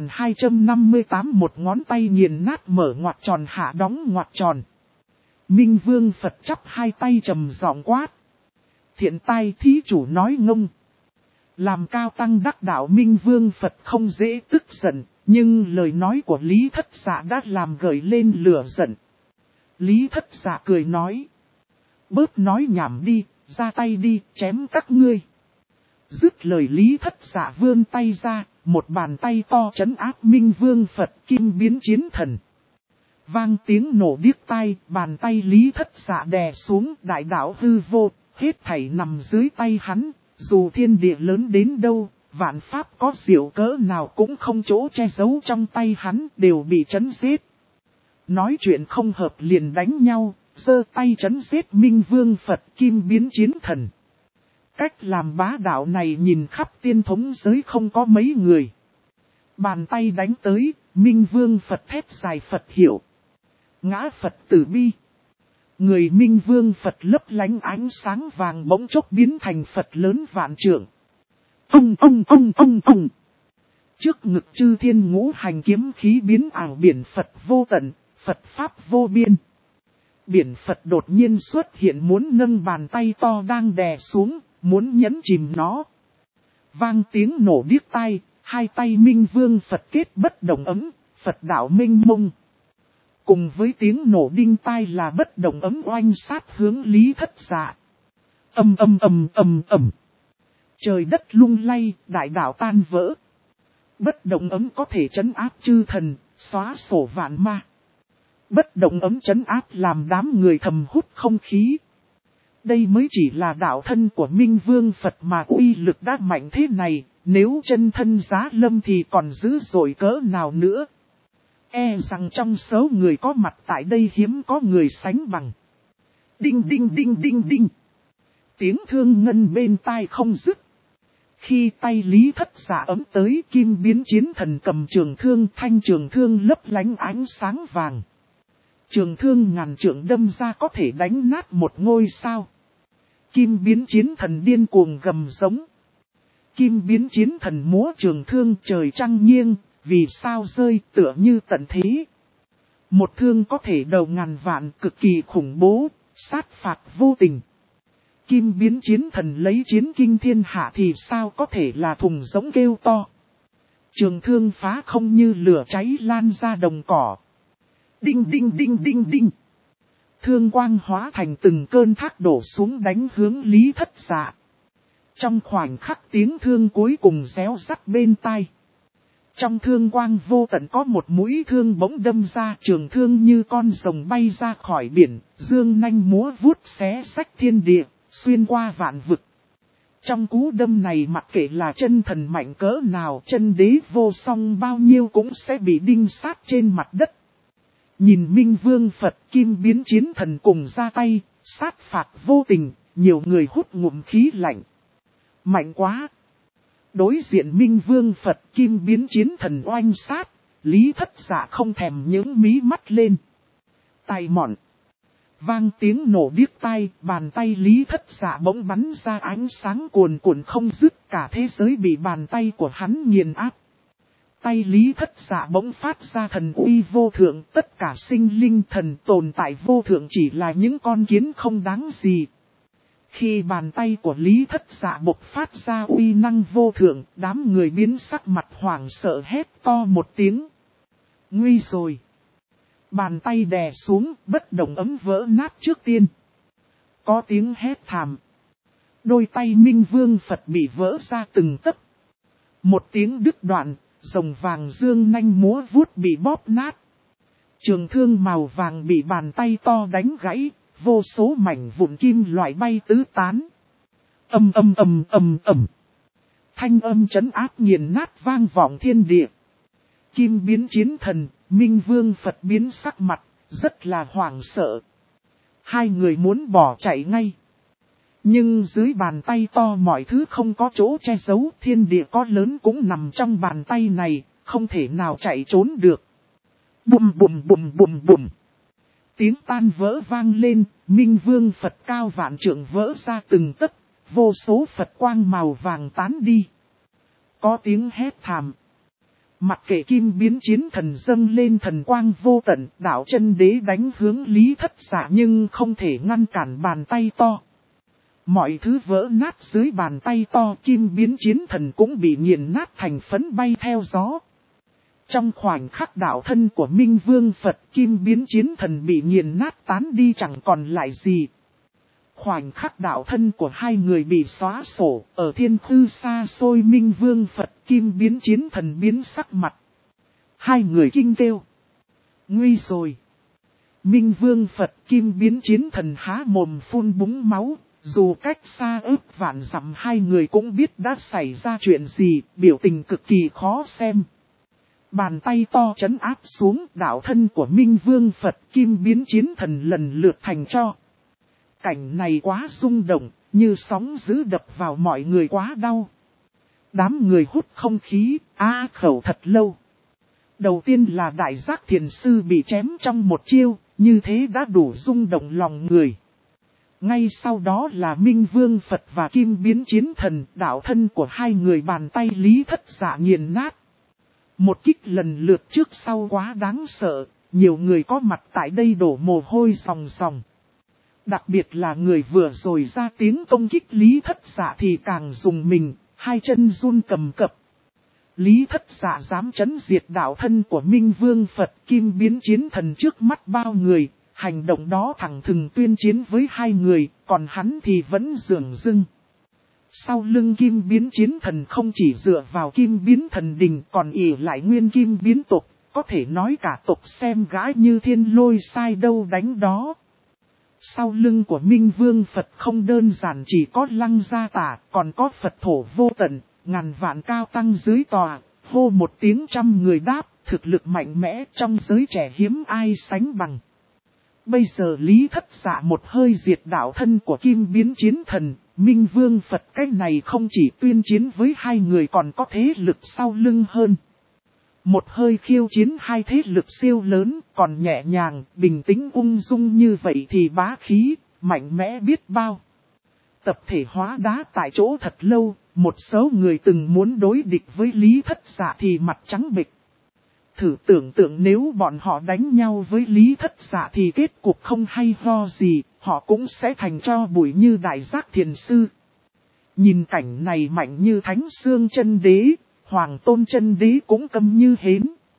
4258, một ngón tay nghiền nát mở ngoặc tròn hạ đóng ngoặc tròn. Minh Vương Phật chắp hai tay trầm giọng quát. Thiện tai thí chủ nói ngông. Làm cao tăng đắc đạo Minh Vương Phật không dễ tức giận, nhưng lời nói của Lý Thất Dạ đã làm gợi lên lửa giận. Lý Thất Dạ cười nói. Bớt nói nhảm đi, ra tay đi, chém các ngươi. Dứt lời Lý Thất Dạ vươn tay ra, một bàn tay to trấn áp Minh Vương Phật Kim biến chiến thần. Vang tiếng nổ điếc tai, bàn tay Lý Thất Dạ đè xuống, đại đạo hư vô, hết thảy nằm dưới tay hắn, dù thiên địa lớn đến đâu, vạn pháp có diệu cỡ nào cũng không chỗ che giấu trong tay hắn, đều bị trấn giết. Nói chuyện không hợp liền đánh nhau, giơ tay trấn giết Minh Vương Phật Kim biến chiến thần. Cách làm bá đạo này nhìn khắp tiên thống giới không có mấy người. Bàn tay đánh tới, Minh Vương Phật thét dài Phật hiệu. Ngã Phật tử bi. Người Minh Vương Phật lấp lánh ánh sáng vàng bỗng chốc biến thành Phật lớn vạn trượng. Ông. Trước ngực chư thiên ngũ hành kiếm khí biến ảo biển Phật vô tận, Phật Pháp vô biên. Biển Phật đột nhiên xuất hiện muốn nâng bàn tay to đang đè xuống, muốn nhấn chìm nó. Vang tiếng nổ điếc tai, hai tay Minh Vương Phật kết bất động ấm, Phật đạo minh mông. Cùng với tiếng nổ đinh tai là bất động ấm oanh sát hướng Lý Thất Dạ. Ầm. Trời đất lung lay, đại đạo tan vỡ. Bất động ấm có thể trấn áp chư thần, xóa sổ vạn ma. Bất động ấm trấn áp làm đám người thầm hút không khí. Đây mới chỉ là đạo thân của Minh Vương Phật mà uy lực đã mạnh thế này, nếu chân thân giá lâm thì còn dữ dội cỡ nào nữa. E rằng trong số người có mặt tại đây hiếm có người sánh bằng. Đinh. Tiếng thương ngân bên tai không dứt. Khi tay Lý Thất Dạ ấm tới, Kim biến chiến thần cầm trường thương, thanh trường thương lấp lánh ánh sáng vàng. Trường thương ngàn trượng đâm ra có thể đánh nát một ngôi sao. Kim biến chiến thần điên cuồng gầm giống. Kim biến chiến thần múa trường thương, trời trăng nghiêng, vì sao rơi tựa như tận thế. Một thương có thể đầu ngàn vạn, cực kỳ khủng bố, sát phạt vô tình. Kim biến chiến thần lấy chiến kinh thiên hạ thì sao có thể là thùng giống kêu to. Trường thương phá không như lửa cháy lan ra đồng cỏ. Đinh. Thương quang hóa thành từng cơn thác đổ xuống đánh hướng Lý Thất Dạ. Trong khoảnh khắc tiếng thương cuối cùng réo rắt bên tai. Trong thương quang vô tận có một mũi thương bỗng đâm ra, trường thương như con rồng bay ra khỏi biển, dương nanh múa vuốt xé rách thiên địa, xuyên qua vạn vực. Trong cú đâm này mặc kệ là chân thần mạnh cỡ nào, chân đế vô song bao nhiêu cũng sẽ bị đinh sát trên mặt đất. Nhìn Minh Vương Phật Kim biến chiến thần cùng ra tay, sát phạt vô tình, nhiều người hút ngụm khí lạnh. Mạnh quá. Đối diện Minh Vương Phật Kim biến chiến thần oanh sát, Lý Thất Dạ không thèm những mí mắt lên. Tai mọn. Vang tiếng nổ điếc tai, bàn tay Lý Thất Dạ bỗng bắn ra ánh sáng cuồn cuộn không dứt, cả thế giới bị bàn tay của hắn nghiền áp. Tay Lý Thất Dạ bỗng phát ra thần uy vô thượng, tất cả sinh linh thần tồn tại vô thượng chỉ là những con kiến không đáng gì. Khi bàn tay của Lý Thất Dạ bộc phát ra uy năng vô thượng, đám người biến sắc mặt hoảng sợ hét to một tiếng. Nguy rồi! Bàn tay đè xuống, bất động ấm vỡ nát trước tiên. Có tiếng hét thảm. Đôi tay Minh Vương Phật bị vỡ ra từng tấc. Một tiếng đứt đoạn, rồng vàng dương nanh múa vuốt bị bóp nát. Trường thương màu vàng bị bàn tay to đánh gãy, vô số mảnh vụn kim loại bay tứ tán. Ầm ầm ầm ầm ầm. Thanh âm trấn áp nghiền nát vang vọng thiên địa. Kim biến chiến thần, Minh Vương Phật biến sắc mặt, rất là hoảng sợ. Hai người muốn bỏ chạy ngay. Nhưng dưới bàn tay to mọi thứ không có chỗ che giấu, thiên địa có lớn cũng nằm trong bàn tay này, không thể nào chạy trốn được. Bùm bùm bùm bùm bùm. Tiếng tan vỡ vang lên, Minh Vương Phật cao vạn trượng vỡ ra từng tấc, vô số Phật quang màu vàng tán đi. Có tiếng hét thảm. Mặc kệ kim biến chiến thần dâng lên thần quang vô tận, đạo chân đế đánh hướng Lý Thất Dạ nhưng không thể ngăn cản bàn tay to. Mọi thứ vỡ nát dưới bàn tay to, kim biến chiến thần cũng bị nghiền nát thành phấn bay theo gió. Trong khoảnh khắc đạo thân của Minh Vương Phật, kim biến chiến thần bị nghiền nát tán đi chẳng còn lại gì. Khoảnh khắc đạo thân của hai người bị xóa sổ, ở thiên khư xa xôi Minh Vương Phật kim biến chiến thần biến sắc mặt. Hai người kinh kêu. Nguy rồi. Minh Vương Phật kim biến chiến thần há mồm phun búng máu, dù cách xa ước vạn dặm hai người cũng biết đã xảy ra chuyện gì, biểu tình cực kỳ khó xem. Bàn tay to trấn áp xuống, đạo thân của Minh Vương Phật kim biến chiến thần lần lượt thành tro. Cảnh này quá rung động, như sóng dữ đập vào mọi người quá đau. Đám người hút không khí, khẩu thật lâu. Đầu tiên là Đại Giác Thiền Sư bị chém trong một chiêu, như thế đã đủ rung động lòng người. Ngay sau đó là Minh Vương Phật và Kim biến chiến thần, đạo thân của hai người bàn tay Lý Thất Dạ nghiền nát. Một kích lần lượt trước sau quá đáng sợ, nhiều người có mặt tại đây đổ mồ hôi ròng ròng. Đặc biệt là người vừa rồi ra tiếng công kích Lý Thất Dạ thì càng dùng mình, hai chân run cầm cập. Lý Thất Dạ dám chấn diệt đạo thân của Minh Vương Phật Kim biến chiến thần trước mắt bao người, hành động đó thẳng thừng tuyên chiến với hai người, còn hắn thì vẫn dửng dưng. Sau lưng Kim biến chiến thần không chỉ dựa vào Kim biến thần đình còn ỷ lại nguyên Kim biến tộc, có thể nói cả tộc xem gã như thiên lôi sai đâu đánh đó. Sau lưng của Minh Vương Phật không đơn giản chỉ có Lăng Gia Tả, còn có Phật thổ vô tận, ngàn vạn cao tăng dưới tòa, hô một tiếng trăm người đáp, thực lực mạnh mẽ trong giới trẻ hiếm ai sánh bằng. Bây giờ Lý Thất Dạ một hơi diệt đạo thân của Kim biến chiến thần, Minh Vương Phật cách này không chỉ tuyên chiến với hai người còn có thế lực sau lưng hơn. Một hơi khiêu chiến hai thế lực siêu lớn, còn nhẹ nhàng, bình tĩnh ung dung như vậy thì bá khí, mạnh mẽ biết bao. Tập thể hóa đá tại chỗ thật lâu, một số người từng muốn đối địch với Lý Thất Dạ thì mặt trắng bệch. Thử tưởng tượng nếu bọn họ đánh nhau với Lý Thất Dạ thì kết cục không hay ho gì, họ cũng sẽ thành tro bụi như Đại Giác Thiền Sư. Nhìn cảnh này mạnh như Thánh Xương Chân Đế, Hoàng Tôn Chân Đế cũng câm như hến.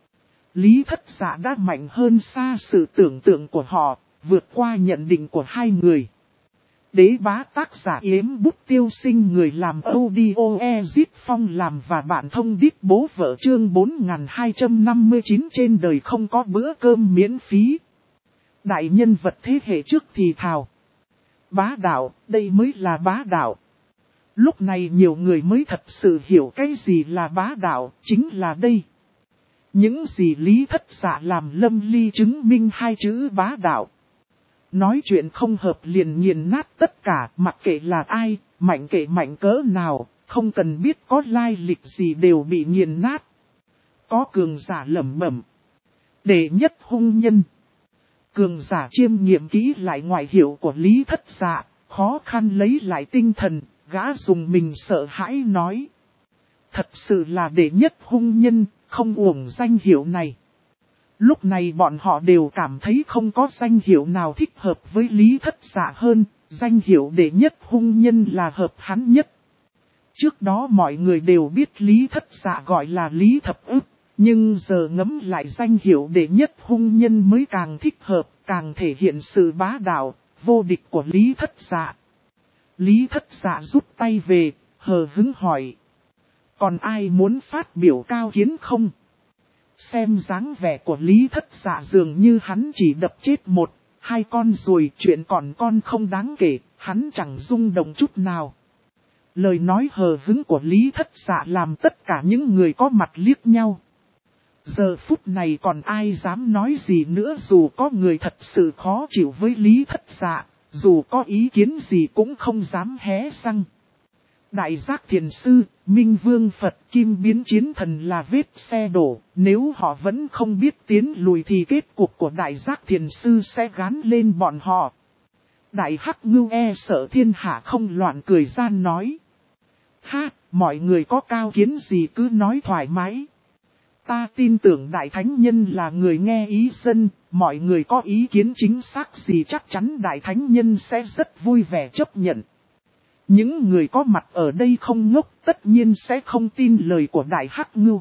Lý Thất Dạ đã mạnh hơn xa sự tưởng tượng của họ, vượt qua nhận định của hai người. Đế bá tác giả Yếm Bút Tiêu Sinh, người làm audio Ezit Phong làm và bạn thông điệp bố vợ, chương 4259. Trên đời không có bữa cơm miễn phí. Đại nhân vật thế hệ trước thì thào. Bá đạo, đây mới là bá đạo. Lúc này nhiều người mới thật sự hiểu cái gì là bá đạo, chính là đây. Những gì Lý Thất Dạ làm lâm ly chứng minh hai chữ bá đạo. Nói chuyện không hợp liền nghiền nát tất cả, mặc kệ là ai, mạnh kệ mạnh cỡ nào, Không cần biết có lai lịch gì đều bị nghiền nát. Có cường giả lẩm bẩm. Đệ nhất hung nhân. Cường giả chiêm nghiệm kỹ lại ngoại hiệu của Lý Thất Dạ, khó khăn lấy lại tinh thần, gã dùng mình sợ hãi nói. Thật sự là đệ nhất hung nhân, không uổng danh hiệu này. Lúc này bọn họ đều cảm thấy không có danh hiệu nào thích hợp với Lý Thất Dạ hơn, danh hiệu đệ nhất hung nhân là hợp hắn nhất. Trước đó mọi người đều biết Lý Thất Dạ gọi là Lý Thập Ức, nhưng giờ ngẫm lại danh hiệu đệ nhất hung nhân mới càng thích hợp, càng thể hiện sự bá đạo, vô địch của Lý Thất Dạ. Lý Thất Dạ rút tay về, hờ hững hỏi. Còn ai muốn phát biểu cao kiến không? Xem dáng vẻ của Lý Thất Dạ dường như hắn chỉ đập chết một, hai con rồi, chuyện còn con không đáng kể, hắn chẳng rung động chút nào. Lời nói hờ hững của Lý Thất Dạ làm tất cả những người có mặt liếc nhau. Giờ phút này còn ai dám nói gì nữa, dù có người thật sự khó chịu với Lý Thất Dạ, dù có ý kiến gì cũng không dám hé răng. Đại Giác Thiền Sư, Minh Vương Phật, Kim Biến Chiến Thần là vết xe đổ, nếu họ vẫn không biết tiến lùi thì kết cục của Đại Giác Thiền Sư sẽ gán lên bọn họ. Đại Hắc Ngưu sợ thiên hạ không loạn cười gian nói. Ha, mọi người có cao kiến gì cứ nói thoải mái. Ta tin tưởng Đại Thánh Nhân là người nghe ý dân, mọi người có ý kiến chính xác gì chắc chắn Đại Thánh Nhân sẽ rất vui vẻ chấp nhận. Những người có mặt ở đây không ngốc, tất nhiên sẽ không tin lời của Đại Hắc Ngưu.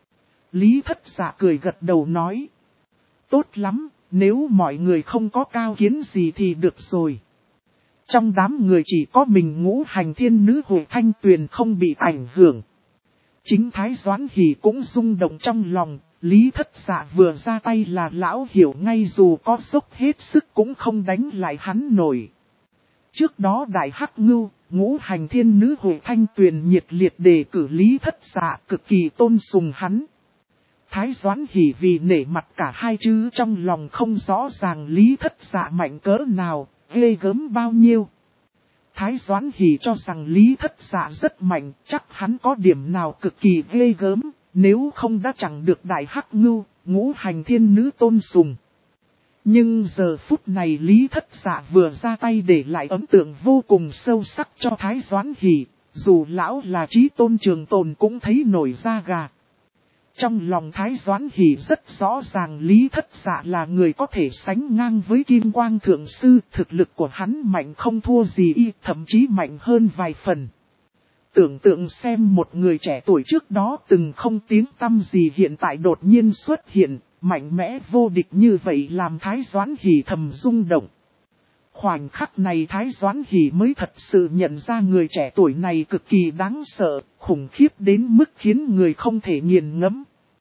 Lý Thất Dạ cười gật đầu nói. Tốt lắm, nếu mọi người không có cao kiến gì thì được rồi. Trong đám người chỉ có mình Ngũ Hành Thiên Nữ Hội Thanh Tuyền không bị ảnh hưởng. Chính Thái Doãn Hỷ cũng rung động trong lòng, Lý Thất Dạ vừa ra tay là lão hiểu ngay dù có dốc hết sức cũng không đánh lại hắn nổi. Trước đó Đại Hắc Ngưu, Ngũ Hành Thiên Nữ Hội Thanh Tuyền nhiệt liệt đề cử Lý Thất Dạ cực kỳ tôn sùng hắn. Thái Doãn Hỷ vì nể mặt cả hai chữ trong lòng không rõ ràng Lý Thất Dạ mạnh cỡ nào, ghê gớm bao nhiêu. Thái Doãn Hỷ cho rằng Lý Thất Dạ rất mạnh, chắc hắn có điểm nào cực kỳ ghê gớm, nếu không đã chẳng được Đại Hắc Ngưu, Ngũ Hành Thiên Nữ tôn sùng. Nhưng giờ phút này Lý Thất Dạ vừa ra tay để lại ấn tượng vô cùng sâu sắc cho Thái Doãn Hỷ, dù lão là Chí Tôn Trường Tồn cũng thấy nổi da gà. Trong lòng Thái Doãn Hỷ rất rõ ràng Lý Thất Dạ là người có thể sánh ngang với Kim Quang Thượng Sư, thực lực của hắn mạnh không thua gì y, thậm chí mạnh hơn vài phần. Tưởng tượng xem một người trẻ tuổi trước đó từng không tiếng tăm gì hiện tại đột nhiên xuất hiện, mạnh mẽ vô địch như vậy làm Thái Doãn Hỷ thầm rung động. Khoảnh khắc này Thái Doãn Hỷ mới thật sự nhận ra người trẻ tuổi này cực kỳ đáng sợ, khủng khiếp đến mức khiến người không thể nghiền ngẫm.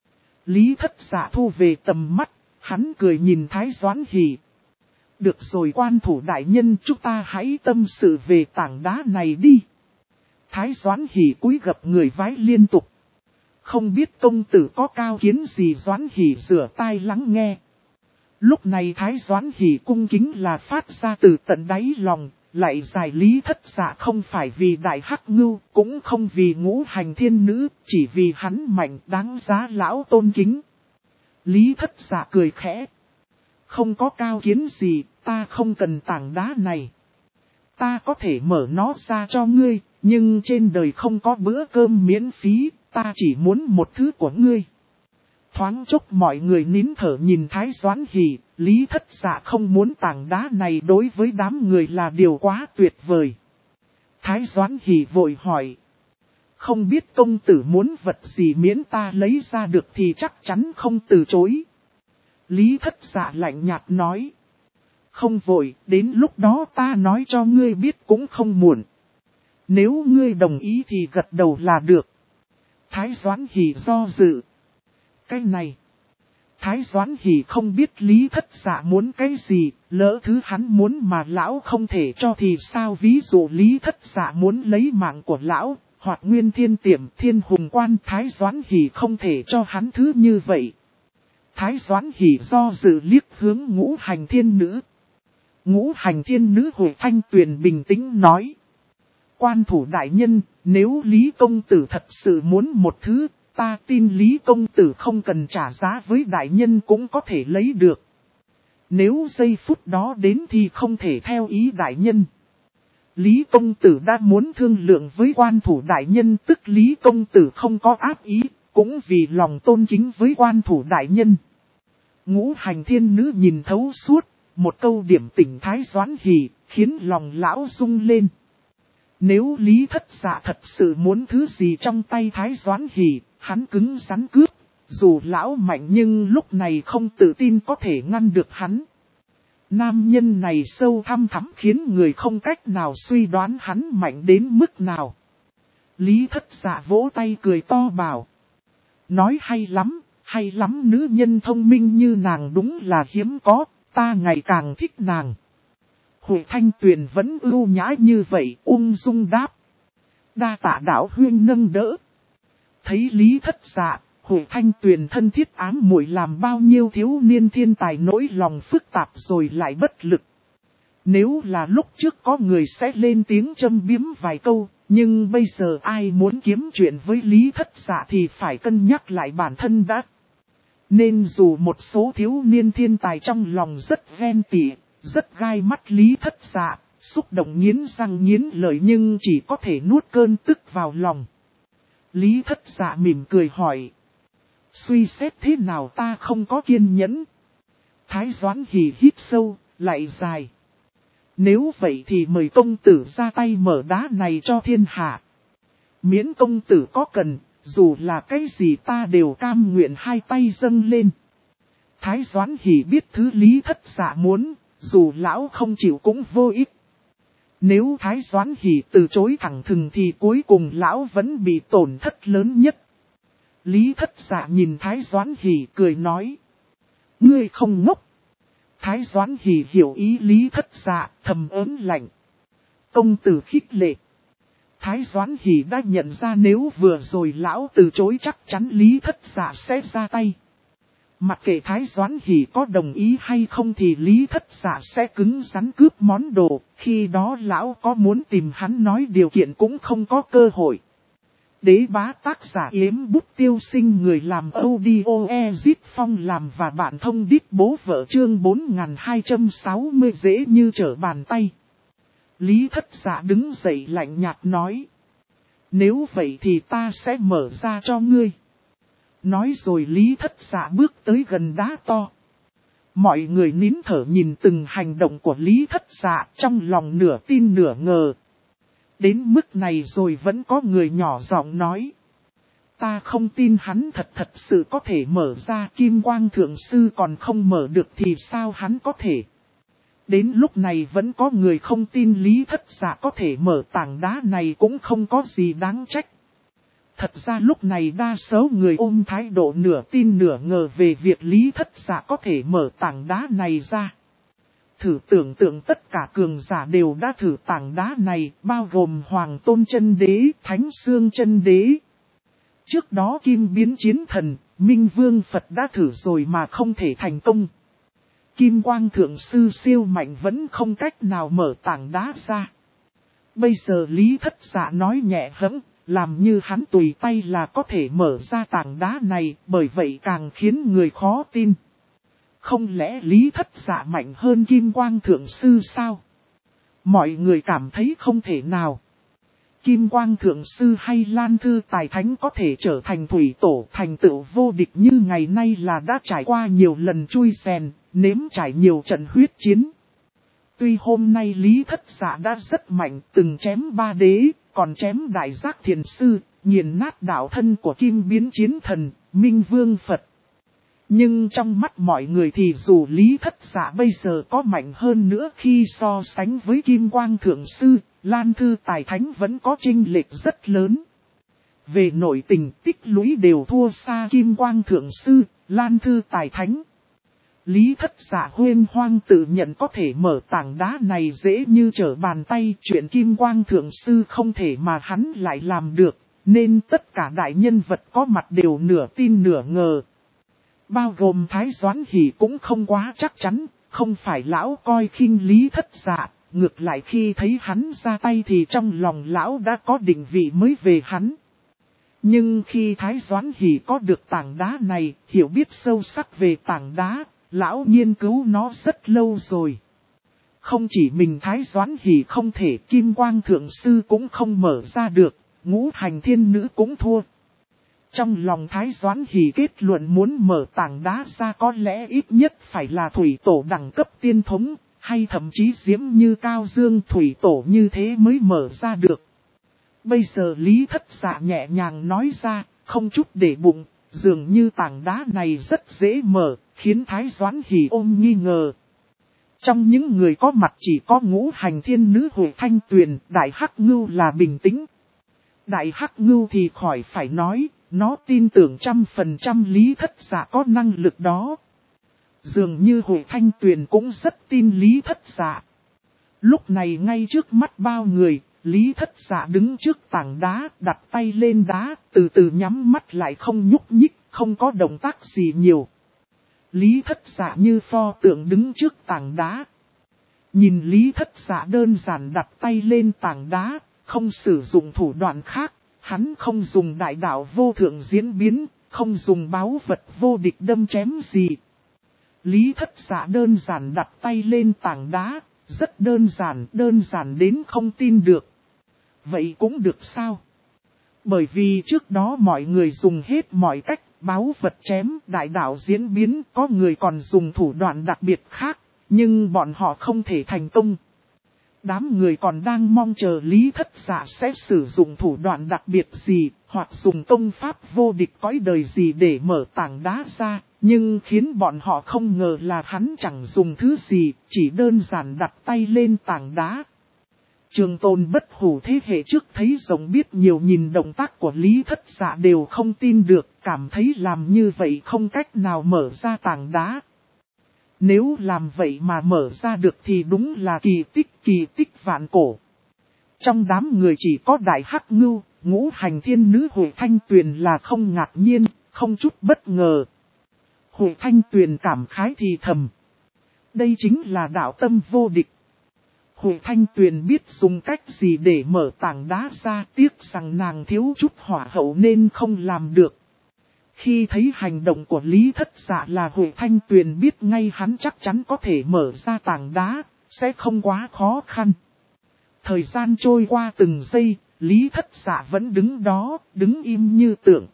Lý Thất Dạ thu về tầm mắt, hắn cười nhìn Thái Doãn Hỷ. Được rồi quan thủ đại nhân, chúng ta hãy tâm sự về tảng đá này đi. Thái Doãn Hỷ cúi gập người vái liên tục. Không biết công tử có cao kiến gì? Doãn Hỷ rửa tai lắng nghe. Lúc này Thái Doãn Hỷ cung kính là phát ra từ tận đáy lòng, lại giải Lý Thất Dạ không phải vì Đại Hắc Ngưu, cũng không vì Ngũ Hành Thiên Nữ, chỉ vì hắn mạnh đáng giá lão tôn kính. Lý Thất Dạ cười khẽ. Không có cao kiến gì, ta không cần tảng đá này. Ta có thể mở nó ra cho ngươi, nhưng trên đời không có bữa cơm miễn phí, ta chỉ muốn một thứ của ngươi. Thoáng chốc mọi người nín thở nhìn Thái Doãn Hỷ, Lý Thất Dạ không muốn tảng đá này đối với đám người là điều quá tuyệt vời. Thái Doãn Hỷ vội hỏi. Không biết công tử muốn vật gì miễn ta lấy ra được thì chắc chắn không từ chối. Lý Thất Dạ lạnh nhạt nói. Không vội, đến lúc đó ta nói cho ngươi biết cũng không muộn. Nếu ngươi đồng ý thì gật đầu là được. Thái Doãn Hỷ do dự. Cái này. Thái Doãn Hỷ không biết Lý Thất Dạ muốn cái gì, lỡ thứ hắn muốn mà lão không thể cho thì sao? Ví dụ Lý Thất Dạ muốn lấy mạng của lão, hoặc Nguyên Thiên Tiệm Thiên Hùng Quan, Thái Doãn Hỷ không thể cho hắn thứ như vậy. Thái Doãn Hỷ do dự liếc hướng Ngũ Hành Thiên Nữ. Ngũ Hành Thiên Nữ Hội Thanh Tuyền bình tĩnh nói. quan thủ đại nhân, nếu Lý công tử thật sự muốn một thứ, ta tin Lý công tử không cần trả giá với đại nhân cũng có thể lấy được. Nếu giây phút đó đến thì không thể theo ý đại nhân. Lý công tử đã muốn thương lượng với quan thủ đại nhân, tức Lý công tử không có ác ý, cũng vì lòng tôn kính với quan thủ đại nhân. Ngũ hành thiên nữ nhìn thấu suốt, một câu điểm tỉnh Thái Doãn Hỷ, khiến lòng lão rung lên. Nếu Lý Thất Dạ thật sự muốn thứ gì trong tay Thái Doãn Hỷ, hắn cứng rắn cướp, dù lão mạnh nhưng lúc này không tự tin có thể ngăn được hắn. Nam nhân này sâu thăm thẳm khiến người không cách nào suy đoán hắn mạnh đến mức nào. Lý Thất Dạ vỗ tay cười to bảo. Nói hay lắm, nữ nhân thông minh như nàng đúng là hiếm có, ta ngày càng thích nàng. Hội Thanh Tuyền vẫn ưu nhã như vậy, ung dung đáp. Đa tạ đạo huyên nâng đỡ. Thấy Lý Thất Dạ, Hội Thanh Tuyền thân thiết ám muội làm bao nhiêu thiếu niên thiên tài nỗi lòng phức tạp rồi lại bất lực. Nếu là lúc trước có người sẽ lên tiếng châm biếm vài câu, nhưng bây giờ ai muốn kiếm chuyện với Lý Thất Dạ thì phải cân nhắc lại bản thân đã. Nên dù một số thiếu niên thiên tài trong lòng rất ghen tị, rất gai mắt Lý Thất Dạ, xúc động nghiến răng nghiến lợi nhưng chỉ có thể nuốt cơn tức vào lòng. Lý Thất Dạ mỉm cười hỏi. Suy xét thế nào ta không có kiên nhẫn. Thái Doãn Hỷ hít sâu, lại dài. Nếu vậy thì mời công tử ra tay mở đá này cho thiên hạ. Miễn công tử có cần, dù là cái gì ta đều cam nguyện hai tay dâng lên. Thái Doãn Hỷ biết thứ Lý Thất Dạ muốn, dù lão không chịu cũng vô ích. Nếu Thái Doãn Hỷ từ chối thẳng thừng thì cuối cùng lão vẫn bị tổn thất lớn nhất. Lý Thất Dạ nhìn Thái Doãn Hỷ cười nói. Ngươi không ngốc. Thái Doãn Hỷ hiểu ý Lý Thất Dạ, thầm ớn lạnh. Công tử khích lệ. Thái Doãn Hỷ đã nhận ra nếu vừa rồi lão từ chối chắc chắn Lý Thất Dạ sẽ ra tay. Mặc kệ Thái Doãn Hỷ có đồng ý hay không thì Lý Thất Dạ sẽ cứng rắn cướp món đồ, khi đó lão có muốn tìm hắn nói điều kiện cũng không có cơ hội. Đế bá tác giả Yếm Bút Tiêu Sinh, người làm audio Ezit Phong làm và bạn thông đít bố vợ, chương 4260 dễ như trở bàn tay. Lý Thất Dạ đứng dậy lạnh nhạt nói. Nếu vậy thì ta sẽ mở ra cho ngươi. Nói rồi Lý Thất Dạ bước tới gần đá to. Mọi người nín thở nhìn từng hành động của Lý Thất Dạ, trong lòng nửa tin nửa ngờ. Đến mức này rồi vẫn có người nhỏ giọng nói. Ta không tin hắn thật sự có thể mở ra, Kim Quang Thượng Sư còn không mở được thì sao hắn có thể. Đến lúc này vẫn có người không tin Lý Thất Dạ có thể mở tảng đá này cũng không có gì đáng trách. Thật ra lúc này đa số người ôm thái độ nửa tin nửa ngờ về việc Lý Thất Dạ có thể mở tảng đá này ra. Thử tưởng tượng tất cả cường giả đều đã thử tảng đá này, bao gồm Hoàng Tôn Chân Đế, Thánh Xương Chân Đế. Trước đó Kim Biến Chiến Thần, Minh Vương Phật đã thử rồi mà không thể thành công. Kim Quang Thượng Sư siêu mạnh vẫn không cách nào mở tảng đá ra. Bây giờ Lý Thất Dạ nói nhẹ hẫng, làm như hắn tùy tay là có thể mở ra tảng đá này, bởi vậy càng khiến người khó tin. Không lẽ Lý Thất Dạ mạnh hơn Kim Quang Thượng Sư sao? Mọi người cảm thấy không thể nào. Kim Quang Thượng Sư hay Lan Thư Tài Thánh có thể trở thành thủy tổ, thành tựu vô địch như ngày nay là đã trải qua nhiều lần chui sèn, nếm trải nhiều trận huyết chiến. Tuy hôm nay Lý Thất Dạ đã rất mạnh, từng chém 3 đế, còn chém Đại Giác Thiền Sư, nghiền nát đạo thân của Kim Biến Chiến Thần, Minh Vương Phật. Nhưng trong mắt mọi người thì dù Lý Thất Dạ bây giờ có mạnh hơn nữa khi so sánh với Kim Quang Thượng Sư, Lan Thư Tài Thánh vẫn có chênh lệch rất lớn. Về nội tình tích lũy đều thua xa Kim Quang Thượng Sư, Lan Thư Tài Thánh. Lý Thất Dạ huyên hoang tự nhận có thể mở tảng đá này dễ như trở bàn tay, chuyện Kim Quang Thượng Sư không thể mà hắn lại làm được, nên tất cả đại nhân vật có mặt đều nửa tin nửa ngờ. Bao gồm Thái Doãn Hỷ cũng không quá chắc chắn, không phải lão coi khinh Lý Thất Dạ, ngược lại khi thấy hắn ra tay thì trong lòng lão đã có định vị mới về hắn. Nhưng khi Thái Doãn Hỷ có được tảng đá này, hiểu biết sâu sắc về tảng đá, lão nghiên cứu nó rất lâu rồi. Không chỉ mình Thái Doãn Hỷ không thể, Kim Quang Thượng Sư cũng không mở ra được, Ngũ Hành Thiên Nữ cũng thua. Trong lòng Thái Doãn Hỷ kết luận muốn mở tảng đá ra có lẽ ít nhất phải là thủy tổ đẳng cấp tiên thống, hay thậm chí diễm như Cao Dương thủy tổ như thế mới mở ra được. Bây giờ Lý Thất Dạ nhẹ nhàng nói ra, không chút để bụng, dường như tảng đá này rất dễ mở, khiến Thái Doãn Hỷ ôm nghi ngờ. Trong những người có mặt chỉ có Ngũ Hành Thiên Nữ Huệ Thanh Tuyền, Đại Hắc Ngưu là bình tĩnh. Đại Hắc Ngưu thì khỏi phải nói, nó tin tưởng 100% Lý Thất Dạ có năng lực đó. Dường như Huệ Thanh Tuyền cũng rất tin Lý Thất Dạ. Lúc này ngay trước mắt bao người, Lý Thất Dạ đứng trước tảng đá, đặt tay lên đá, từ từ nhắm mắt lại không nhúc nhích, không có động tác gì nhiều. Lý Thất Dạ như pho tượng đứng trước tảng đá. Nhìn Lý Thất Dạ đơn giản đặt tay lên tảng đá, không sử dụng thủ đoạn khác, hắn không dùng đại đạo vô thượng diễn biến, không dùng báu vật vô địch đâm chém gì. Lý Thất Dạ đơn giản đặt tay lên tảng đá, rất đơn giản đến không tin được. Vậy cũng được sao? Bởi vì trước đó mọi người dùng hết mọi cách, báu vật chém, đại đạo diễn biến, có người còn dùng thủ đoạn đặc biệt khác, nhưng bọn họ không thể thành công. Đám người còn đang mong chờ Lý Thất Dạ sẽ sử dụng thủ đoạn đặc biệt gì, hoặc dùng công pháp vô địch cõi đời gì để mở tảng đá ra, nhưng khiến bọn họ không ngờ là hắn chẳng dùng thứ gì, chỉ đơn giản đặt tay lên tảng đá. Trường Tôn Bất Hủ thế hệ trước thấy rộng biết nhiều, nhìn động tác của Lý Thất Dạ đều không tin được, cảm thấy làm như vậy không cách nào mở ra tảng đá. Nếu làm vậy mà mở ra được thì đúng là kỳ tích vạn cổ. Trong đám người chỉ có Đại Hắc Ngưu, Ngũ Hành Thiên Nữ Huệ Thanh Tuyền là không ngạc nhiên, không chút bất ngờ. Huệ Thanh Tuyền cảm khái thì thầm. Đây chính là đạo tâm vô địch. Huệ Thanh Tuyền biết dùng cách gì để mở tảng đá ra, tiếc rằng nàng thiếu chút hỏa hậu nên không làm được. Khi thấy hành động của Lý Thất Dạ là Huệ Thanh Tuyền biết ngay hắn chắc chắn có thể mở ra tảng đá, sẽ không quá khó khăn. Thời gian trôi qua từng giây, Lý Thất Dạ vẫn đứng đó, đứng im như tượng.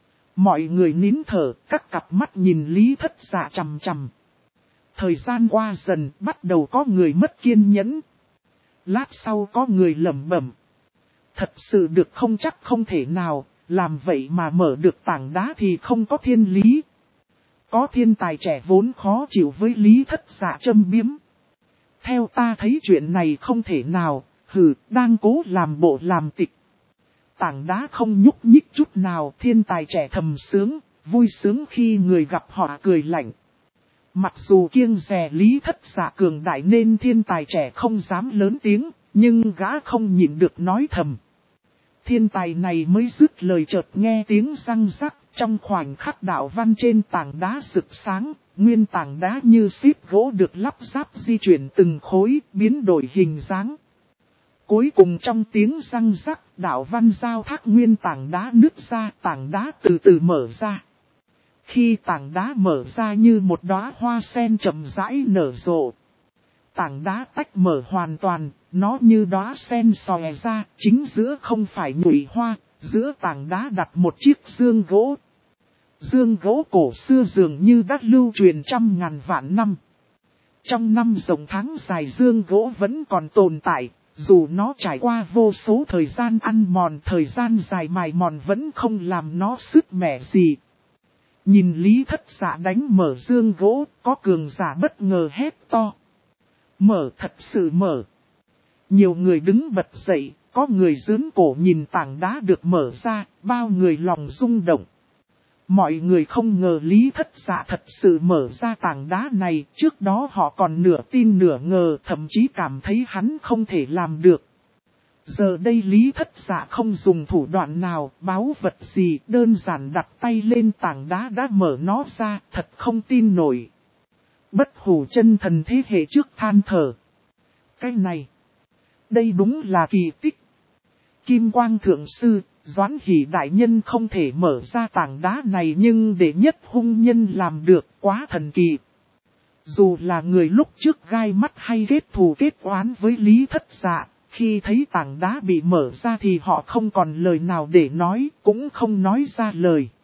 Mọi người nín thở, các cặp mắt nhìn Lý Thất Dạ chằm chằm. Thời gian qua dần, bắt đầu có người mất kiên nhẫn. Lát sau có người lẩm bẩm. Thật sự được không chắc không thể nào, làm vậy mà mở được tảng đá thì không có thiên lý. Có thiên tài trẻ vốn khó chịu với Lý Thất Dạ châm biếm. Theo ta thấy chuyện này không thể nào, đang cố làm bộ làm tịch. Tảng đá không nhúc nhích chút nào, thiên tài trẻ thầm sướng, vui sướng khi người gặp họ cười lạnh. Mặc dù kiêng dè Lý Thất Dạ cường đại nên thiên tài trẻ không dám lớn tiếng, nhưng gã không nhịn được nói thầm. Thiên tài này mới dứt lời chợt nghe tiếng răng rắc, trong khoảnh khắc đạo văn trên tảng đá rực sáng, nguyên tảng đá như xíp gỗ được lắp ráp di chuyển từng khối, biến đổi hình dáng. Cuối cùng trong tiếng răng rắc, đạo văn giao thác nguyên tảng đá nứt ra, tảng đá từ từ mở ra. Khi tảng đá mở ra như một đóa hoa sen chậm rãi nở rộ. Tảng đá tách mở hoàn toàn, nó như đóa sen xòe ra, chính giữa không phải nhụy hoa, giữa tảng đá đặt một chiếc dương gỗ. Dương gỗ cổ xưa dường như đã lưu truyền trăm ngàn vạn năm. Trong năm rộng tháng dài dương gỗ vẫn còn tồn tại, dù nó trải qua vô số thời gian ăn mòn, thời gian dài mài mòn vẫn không làm nó sứt mẻ gì. Nhìn Lý Thất Dạ đánh mở dương gỗ, có cường giả bất ngờ hét to. Mở, thật sự mở. Nhiều người đứng bật dậy, có người giớn cổ nhìn tảng đá được mở ra, bao người lòng rung động. Mọi người không ngờ Lý Thất Dạ thật sự mở ra tảng đá này, trước đó họ còn nửa tin nửa ngờ, thậm chí cảm thấy hắn không thể làm được. Giờ đây Lý Thất Dạ không dùng thủ đoạn nào, báu vật gì, đơn giản đặt tay lên tảng đá đã mở nó ra, thật không tin nổi. Bất Hủ chân thần thế hệ trước than thở. Cái này, đây đúng là kỳ tích. Kim Quang Thượng Sư, Doãn Hỷ đại nhân không thể mở ra tảng đá này nhưng đệ nhất hung nhân làm được, quá thần kỳ. Dù là người lúc trước gai mắt hay kết thù kết oán với Lý Thất Dạ, khi thấy tảng đá bị mở ra thì họ không còn lời nào để nói, cũng không nói ra lời.